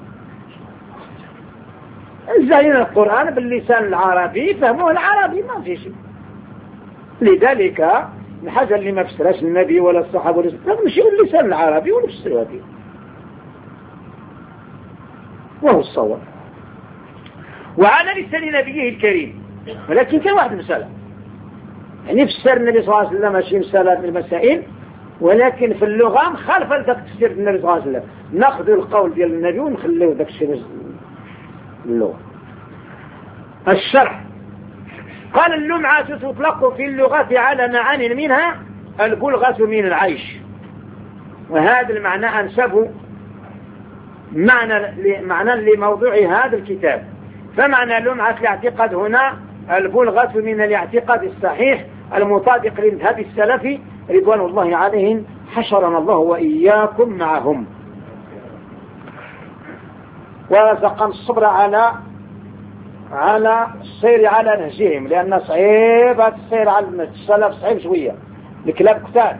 انزلنا القرآن باللسان العربي فهموه العربي ما في شيء. لذلك الحاجة اللي ما فسرهاش النبي ولا الصحابة ولا هذا ماشي اللسان العربي ونفسرها به، وهو الصواب وعلى لسان نبيه الكريم. ولكن كان واحد المسألة يعني فسر النبي صلى الله عليه وسلم ماشي مسألة من المسائل، ولكن في اللغة مخالفة لذاك تفسير النبي صلى الله عليه وسلم، ناخذ القول ديال النبي ونخليه ذاك الشيء اللغة. الشرح قال اللمعة تطلق في اللغة على معان منها البلغة من العيش، وهذا المعنى أنسب معنى معنى لموضوع هذا الكتاب. فمعنى لمعة الاعتقاد هنا البلغة من الاعتقاد الصحيح المطابق لمذهب السلف رضوان الله عليهم، حشرنا الله وإياكم معهم ورزقنا الصبر على على السير على نهجهم، لأن صعيب السير على السلف صعيب شوية، الكلاب كتار،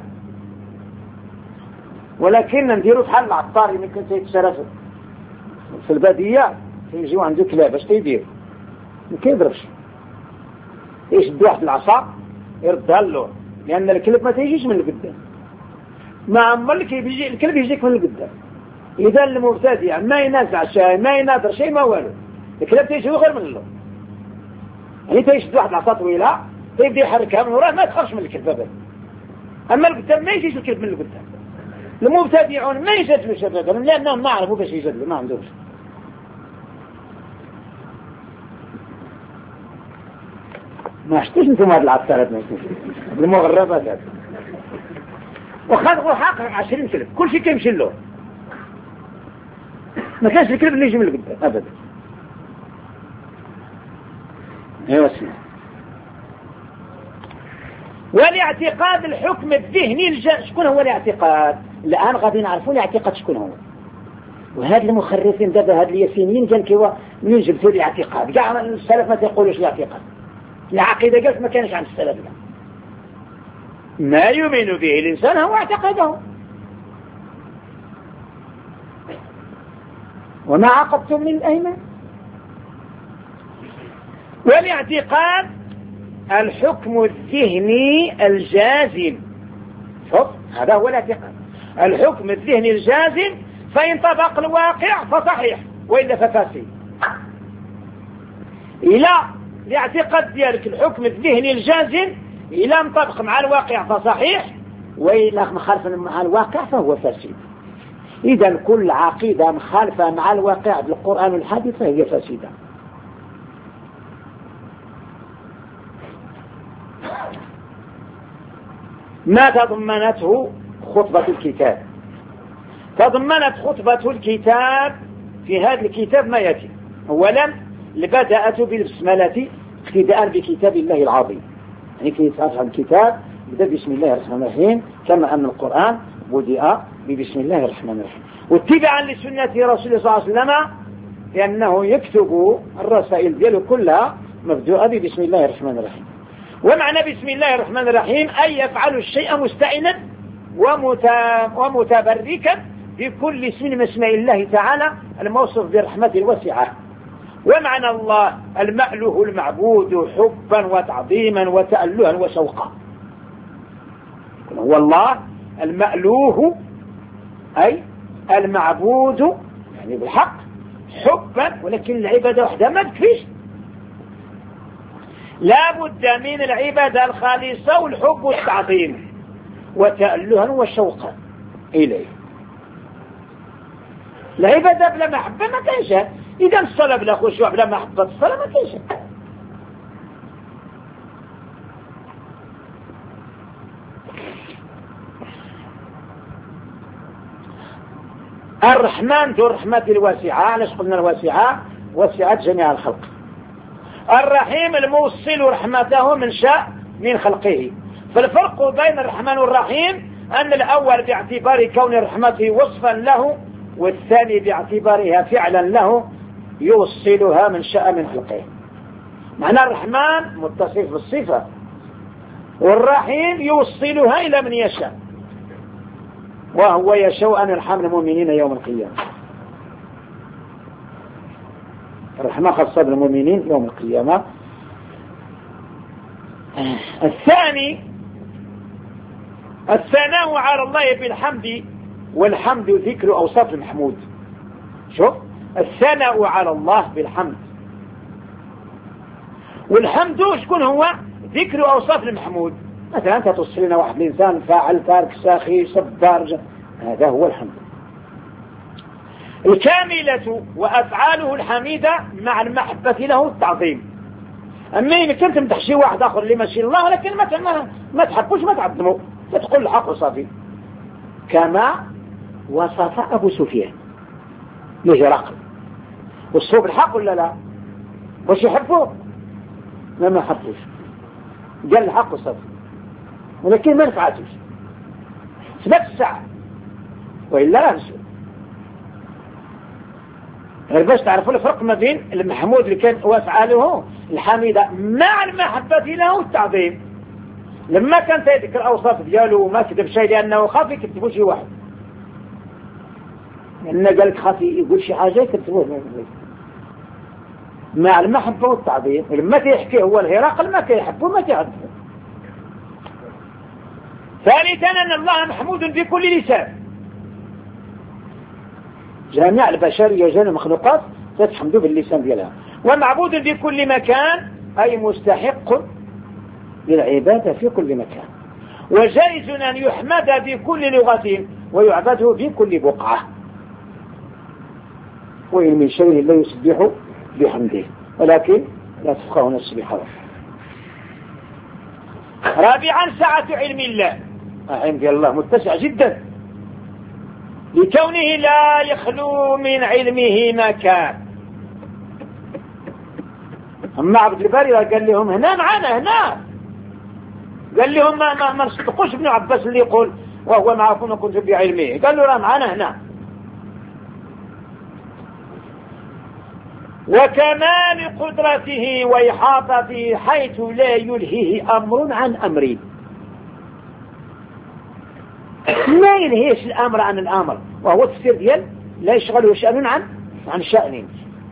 ولكن نديروا بحال العطار اللي كنت يتسرف في البادية يجيو عنده كلاب اش تيدير؟ ما كيضربش، يشد واحد العصا يردها له، لأن الكلب ما تيجيش من القدام، ما عمر كيجي الكلب يجيك من القدام. إذا المبتدع ما ينازع شيء ما يناظر شيء ما والو، الكلاب تيجي غير من له، يعني تيشد واحد العصا طويلة تيبدا يحركها من وراه ما تخافش من الكلب أبدا. أما القدام ما يجيش الكلب من القدام. المبتدعون ما يجادلوش أبدا لأنهم ما عرفوا باش يجادلوا، ما عندهمش. ما شفتوش انتم هاد العطارات ما شفتوش المغربات هاد وخلقوا حق عشرين كلب كل شيء كيمشي له، ما كانش الكلب اللي يجي من القدام ابدا. ايوا اسمع. والاعتقاد الحكم الذهني الج... شكون هو الاعتقاد؟ الان غادي نعرفوا الاعتقاد شكون هو. وهاد المخرفين دابا هاد الياسينيين قال كيوا منين جبتوا الاعتقاد؟ كاع السلف ما تيقولوش الاعتقاد، العقيدة قالت ما كانش عند السلف. ما يؤمن به الإنسان هو اعتقده. وما عقدتم من الأيمان. والاعتقاد الحكم الذهني الجازم، شوف هذا هو الاعتقاد، الحكم الذهني الجازم، فإن طبق الواقع فصحيح وإلا ففاسد. إلى الاعتقاد ديالك الحكم الذهني الجازم إلى انطبق مع الواقع فصحيح وإلى مخالفا مع الواقع فهو فاسد. إذا كل عقيدة مخالفة مع الواقع بالقرآن والحديث فهي فاسدة. ما تضمنته خطبة الكتاب؟ تضمنت خطبة الكتاب في هذا الكتاب ما يأتي. أولا بدأت بالبسملة اقتداء بكتاب الله العظيم، يعني كي يتعرف الكتاب بدأ بسم الله الرحمن الرحيم، كما أن القرآن بدأ ببسم الله الرحمن الرحيم، واتباعا لسنة رسول الله صلى الله عليه وسلم، لأنه يكتب الرسائل دياله كلها مبدوءة ببسم الله الرحمن الرحيم. ومعنى بسم الله الرحمن الرحيم أي يفعل الشيء مستعنا ومتبركا بكل اسم من اسماء الله تعالى الموصوف بالرحمة الواسعة. ومعنى الله المأله المعبود حبا وتعظيما وتألها وشوقا، هو الله المألوه أي المعبود يعني بالحق حبا، ولكن العبادة وحدها ما تكفيش، لا بد من العبادة الخالصة والحب والتعظيم وتألها وشوقا إليه. العبادة بلا محبة ما كانش، إذا الصلاة بلا خشوع بلا محبة الصلاة ما كانش. الرحمن ذو الرحمة الواسعة، علاش قلنا الواسعة؟ وسعت جميع الخلق. الرحيم الموصل رحمته من شاء من خلقه. فالفرق بين الرحمن والرحيم أن الأول باعتبار كون رحمته وصفا له، والثاني باعتبارها فعلا له يوصلها من شاء من خلقه. معنى الرحمن متصف بالصفة، والرحيم يوصلها إلى من يشاء، وهو يشاء أن يرحم المؤمنين يوم القيامة. الرحمة خاصة بالمؤمنين يوم القيامة. الثاني الثناء على الله بالحمد، والحمد ذكر أوصاف المحمود. شوف، الثناء على الله بالحمد، والحمد شكون هو؟ ذكر أوصاف المحمود. مثلا أنت توصل لنا واحد الإنسان فاعل تارك ساخي صبار، هذا هو الحمد. الكاملة وأفعاله الحميدة مع المحبة له التعظيم. أما يمكن تمدح شي واحد آخر اللي ماشي الله، لكن ما ما تحبوش ما تعظمه، تقول الحق وصافي. كما وصف أبو سفيان لهرقل، وصفه بالحق ولا لا؟ واش يحبوه؟ ما ما حبوش، قال الحق وصافي، ولكن ما نفعتوش في نفس الساعة، وإلا لا نسوا. غير باش تعرفوا الفرق ما بين المحمود اللي كان وافعاله الحميدة مع المحبة له والتعظيم. لما كان يذكر الأوصاف دياله وما كتب شيء لأنه خاف يكتبوا شي واحد، لأنه قال لك خاف يقول شي حاجة يكتبوه مع المحبة والتعظيم. ولما تيحكي هو الهرقل ما كيحبه ما كيعظمه. ثالثا أن الله محمود بكل لسان، جميع البشرية جميع المخلوقات تتحمد باللسان ديالها. ومعبود بكل مكان أي مستحق للعبادة في كل مكان، وجائز أن يحمد بكل لغة ويعبده بكل بقعة، وإن من شيء لا يسبح بحمده ولكن لا تفقهون السبحة. رابعا سعة علم الله، علم الله متسع جدا لكونه لا يخلو من علمه مكان. أما عبد الباري قال لهم هنا معنا هنا، قال لهم ما ما ما نصدقوش ابن عباس اللي يقول وهو معكم كنت بعلمه، قال له راه معنا هنا. وكمال قدرته وإحاطته حيث لا يلهيه أمر عن أمر، ما يلهيش الأمر عن الأمر، وهو التفسير ديال لا يشغله شأن عن عن شأن.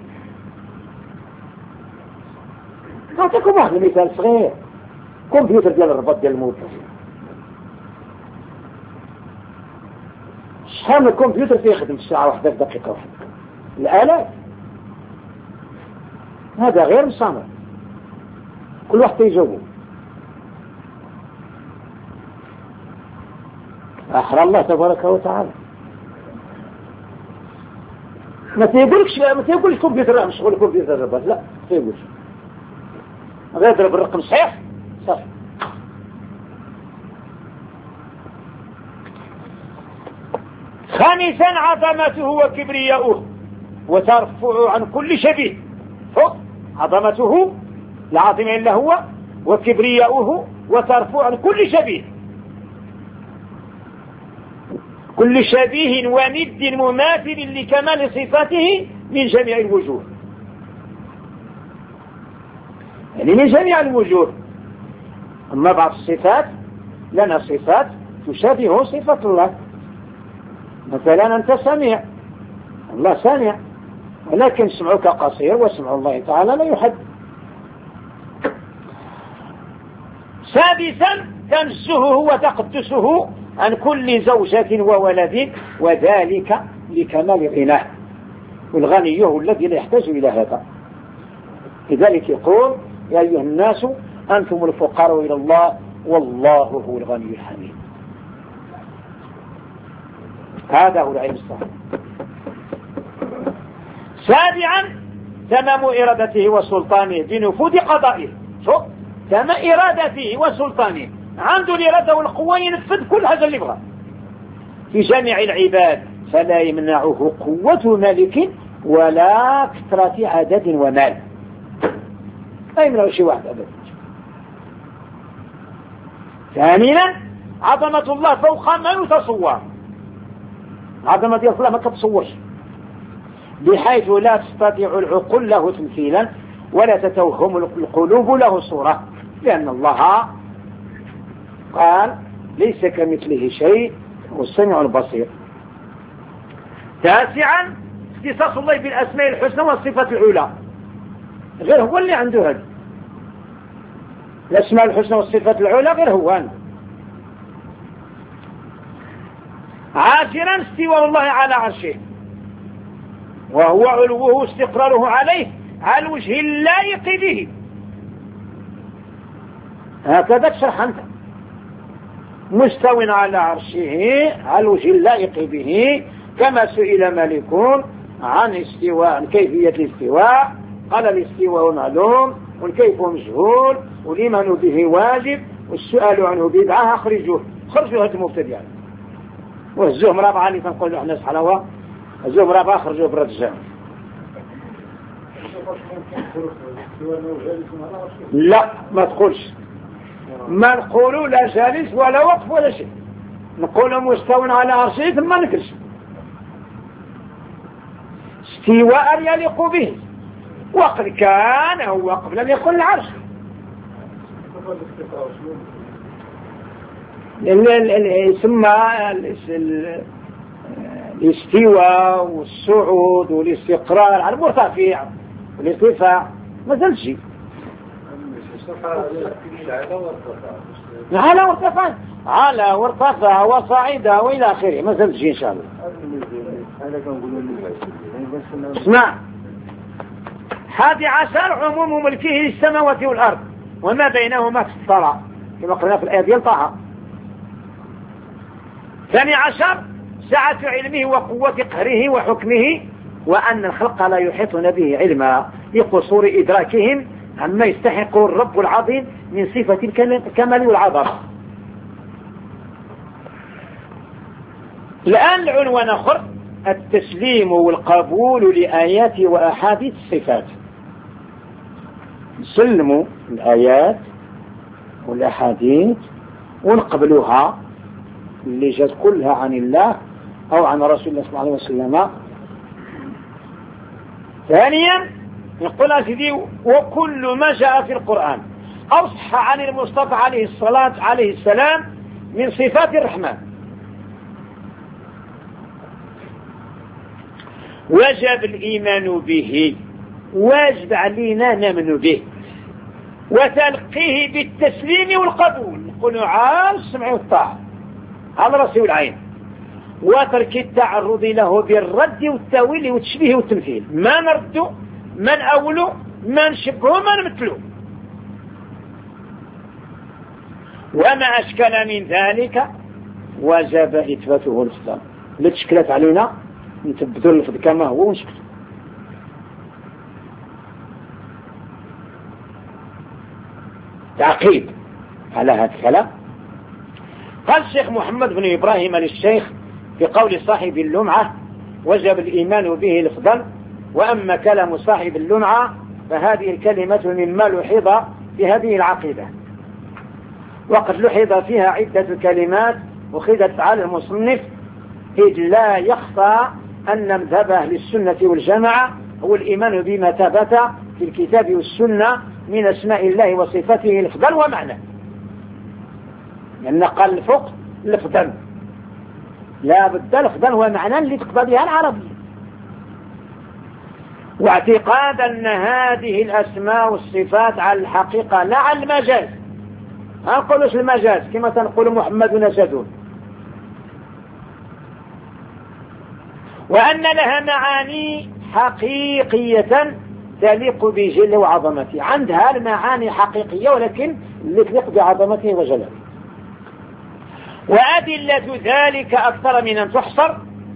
أعطيكم واحد المثال صغير، كمبيوتر ديال الرباط ديال الموت، شحال من كمبيوتر فيخدم في ساعة واحدة في دقيقة واحدة؟ الآلاف. هذا غير مصنع، كل واحد يجاوبه. أحرى الله تبارك وتعالى. ما تيقولكش ما تيقولش كمبيوتر مش شغل كمبيوتر الرباط، لا ما تيقولش، غير يضرب الرقم صحيح صح. خامسا عظمته وكبرياؤه وترفع عن كل شبيه. فوق عظمته العظيم إلا هو، وكبرياؤه وترفع عن كل شبيه، كل شبيه وند مماثل لكمال صفاته من جميع الوجوه، يعني من جميع الوجوه. أما بعض الصفات لنا صفات تشابه صفة الله، مثلا أنت سميع، الله سميع، ولكن سمعك قصير وسمع الله تعالى لا يحد. سادسا تنزهه وتقدسه عن كل زوجة وولد، وذلك لكمال الغنى، والغني هو الذي لا يحتاج إلى هذا. لذلك يقول يا أيها الناس أنتم الفقراء إلى الله والله هو الغني الحميد. هذا هو العلم الصحيح. سابعا تمام إرادته وسلطانه بنفوذ قضائه. شوف، تمام إرادته وسلطانه، عنده الإرادة والقوة ينفذ كل حاجة اللي يبغى في جميع العباد، فلا يمنعه قوة ملك ولا كثرة عدد ومال، لا يمنعه شيء واحد أبدا. ثانيا عظمة الله فوق ما يتصور، عظمة الله ما تتصورش، بحيث لا تستطيع العقول له تمثيلا ولا تتوهم القلوب له صورة، لأن الله قال ليس كمثله شيء والسميع البصير. تاسعا اختصاص الله بالأسماء الحسنى والصفات العلى، غير هو اللي عنده هذا الأسماء الحسنى والصفات العلى، غير هو عنده. عاشرا استواء الله على عرشه، وهو علوه استقراره عليه على الوجه اللائق به. هكذا تشرح أنت، مستو على عرشه على الوجه اللائق به، كما سئل مالك عن استواء كيفية الاستواء قال الاستواء معلوم والكيف مجهول والإيمان به واجب والسؤال عنه بدعة. أخرجوه خرجوا هذا المبتدع وهزوه مرابعة اللي تنقول له احنا سحلوة، هزوه مرابعة خرجوه برد الجامع. لا ما تقولش، ما نقولوا لا جالس ولا وقف ولا شيء، نقول مستو على عرشه ثم نكرش استواء يليق به، وقد كان هو قبل أن يكون العرش. ثم الاستواء والصعود والاستقرار على المرتفع والارتفاع ما زال شيء. على وارتفع على وارتفع وصعد والى اخره ما زال شيء ان شاء الله. اسمع، حادي عشر عموم ملكه للسماوات والارض وما بينهما في الثرى كما قلنا في الايه ديال طه. ثاني عشر سعة علمه وقوة قهره وحكمه، وأن الخلق لا يحيطون به علما لقصور إدراكهم عما يستحق الرب العظيم من صفة الكمال والعظمة. الآن العنوان آخر، التسليم والقبول لآيات وأحاديث الصفات. نسلموا الآيات والأحاديث ونقبلوها اللي جات كلها عن الله أو عن رسول الله صلى الله عليه وسلم. ثانيا يقول سيدي وكل ما جاء في القرآن أو صح عن المصطفى عليه الصلاة عليه السلام من صفات الرحمن وجب الإيمان به، واجب علينا نؤمن به وتلقيه بالتسليم والقبول، نقول عال السمع والطاعة على رأسه والعين، وترك التعرض له بالرد والتأويل والتشبيه والتمثيل. ما نرد ما نأوله ما نشبهه ما نمثله. وما أشكل من ذلك وجب إثباته الإسلام. اللي تشكلت علينا نثبتوا اللفظ كما هو ونشكل. تعقيب على هذا الكلام، قال الشيخ محمد بن إبراهيم للشيخ في قول صاحب اللمعة وجب الإيمان به لفظا، وأما كلام صاحب اللمعة فهذه الكلمة مما لحظ في هذه العقيدة، وقد لحظ فيها عدة كلمات أخذت على المصنف، إذ لا يخفى أن مذهب أهل السنة والجماعة هو الإيمان بما ثبت في الكتاب والسنة من أسماء الله وصفاته لفظا ومعنى. لأن قال الفقه لفظا لا بد لفظا ومعنى اللي تقتضيها العربية، واعتقاد أن هذه الأسماء والصفات على الحقيقة لا على المجاز. ما نقولوش المجاز كما تنقول محمد نسد، وأن لها معاني حقيقية تليق بجل وعظمته، عندها المعاني حقيقية ولكن اللي تليق بعظمته وجلاله. وأدلة ذلك أكثر من أن تحصر،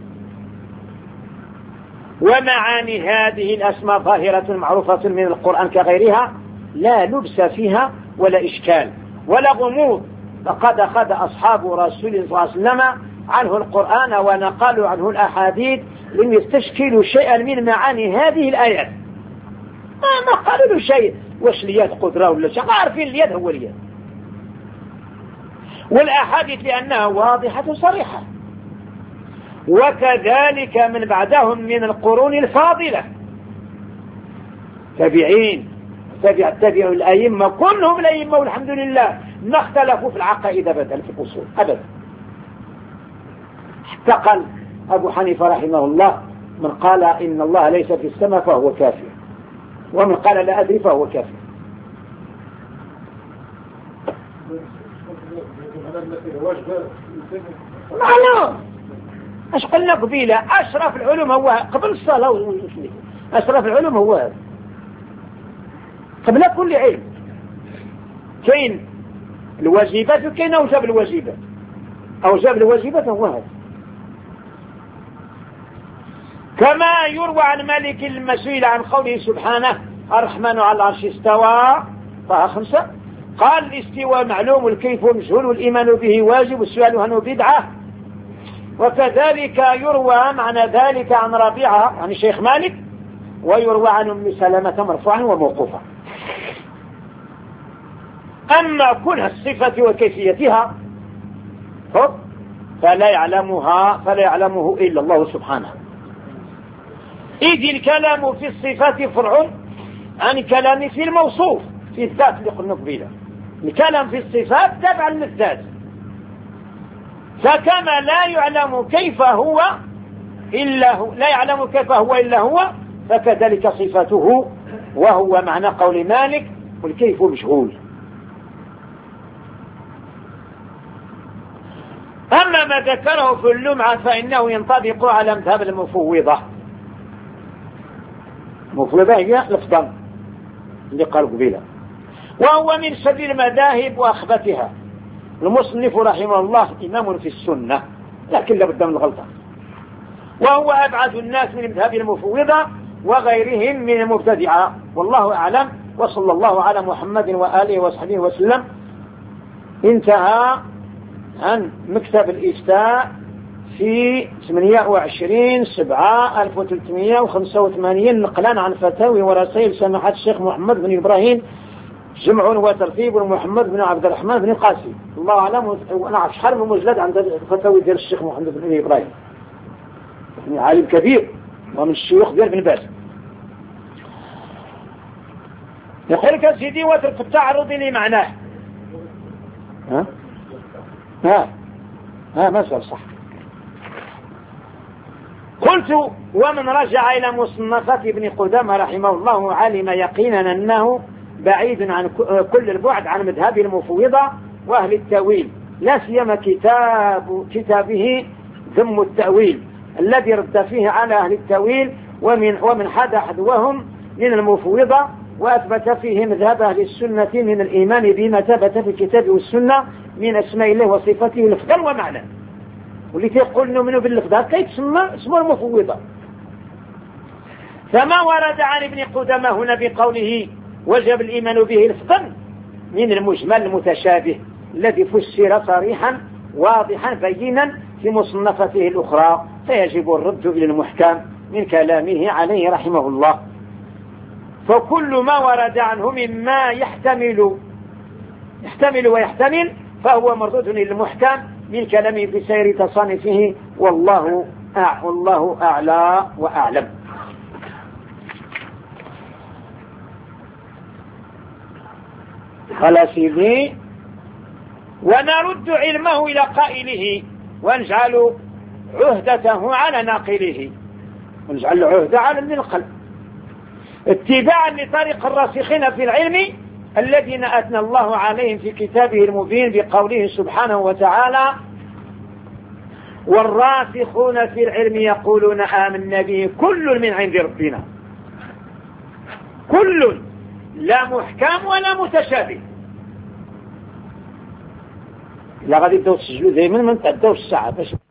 ومعاني هذه الأسماء ظاهرة معروفة من القرآن كغيرها، لا لبس فيها ولا إشكال ولا غموض. فقد أخذ أصحاب رسول الله صلى الله عليه وسلم عنه القرآن ونقلوا عنه الأحاديث لم يستشكلوا شيئا من معاني هذه الآيات. ما قالوا له شيء واش اليد قدرة ولا شيء، عارفين اليد هو اليد، والأحاديث لأنها واضحة صريحة. وكذلك من بعدهم من القرون الفاضلة تابعين تابع تابع الأئمة كلهم الأئمة والحمد لله ما اختلفوا في العقائد أبدا في الأصول أبدا. حتى قال أبو حنيفة رحمه الله من قال إن الله ليس في السماء فهو كافر، ومن قال لا أدري فهو كافر. معلوم اش قلنا قبيلة اشرف العلوم هو قبل الصلاة والمسلمين، اشرف العلوم هو هذا قبل كل علم. كاين الواجبات وكاين اوجب الواجبات، اوجب الواجبات هو هذا. كما يروى عن مالك المسئول عن قوله سبحانه الرحمن على العرش استوى طه خمسة، قال الاستواء معلوم والكيف مجهول والإيمان به واجب والسؤال عنه بدعة. وكذلك يروى معنى ذلك عن ربيعة عن الشيخ مالك، ويروى عن أم سلمة مرفوعا وموقوفا. أما كنها الصفة وكيفيتها فلا يعلمها فلا يعلمه إلا الله سبحانه، إذ الكلام في الصفات فرع عن الكلام في الموصوف في الذات اللي قلنا قبيله. الكلام في الصفات تبع للذات، فكما لا يعلم كيف هو إلا هو لا يعلم كيف هو إلا هو، فكذلك صفته، وهو معنى قول مالك والكيف مشغول. أما ما ذكره في اللمعة فإنه ينطبق على مذهب المفوضة. المفوضة هي لفظا اللي قال قبيله، وهو من سبيل المذاهب وأخبثها. المصنف رحمه الله إمام في السنة لكن لابد من الغلطة، وهو أبعد الناس من مذهب المفوضة وغيرهم من المبتدعة، والله أعلم. وصلى الله على محمد وآله وصحبه وسلم. انتهى عن مكتب الإفتاء في ثمانية وعشرين سبعة ألف وثلاثمائة وخمسة وثمانين نقلا عن فتاوي ورسائل سماحة الشيخ محمد بن إبراهيم جمع وترتيب محمد بن عبد الرحمن بن قاسم، الله أعلم. وأنا عارف شحال من مجلد عند الفتاوي ديال الشيخ محمد بن إبراهيم، عالم كبير ومن الشيوخ ديال بن باز. يقول لك سيدي وترك التعرض لمعناه. ها ها ها مسألة صح. قلت ومن رجع إلى مصنفات ابن قدامة رحمه الله علم يقينا أنه بعيد عن كل البعد عن مذهب المفوضة وأهل التأويل، لا سيما كتاب كتابه ذم التأويل الذي رد فيه على أهل التأويل ومن ومن حد حذوهم من المفوضة، وأثبت فيه مذهب أهل السنة من الإيمان بما ثبت في الكتاب والسنة من أسماء الله وصفاته لفظا ومعنى. واللي تقول نؤمن باللفظ كيف تسمى اسمه المفوضة. فما ورد عن ابن قدامة هنا بقوله وجب الإيمان به لفظا من المجمل المتشابه الذي فسر صريحا واضحا بينا في مصنفته الأخرى، فيجب الرد إلى المحكم من كلامه عليه رحمه الله. فكل ما ورد عنه مما يحتمل يحتمل ويحتمل فهو مردود إلى المحكم من كلامه في سير تصانيفه، والله أع... والله أعلى وأعلم. قال سيدي ونرد علمه إلى قائله ونجعل عهدته على ناقله، ونجعل عهدة على النقل اتباعا لطريق الراسخين في العلم الذين أثنى الله عليهم في كتابه المبين بقوله سبحانه وتعالى والراسخون في العلم يقولون آمنا به كل من عند ربنا، كل لا محكم ولا متشابه. لا غادي تبداو تسجلوا دائما ما نتعداوش الساعة باش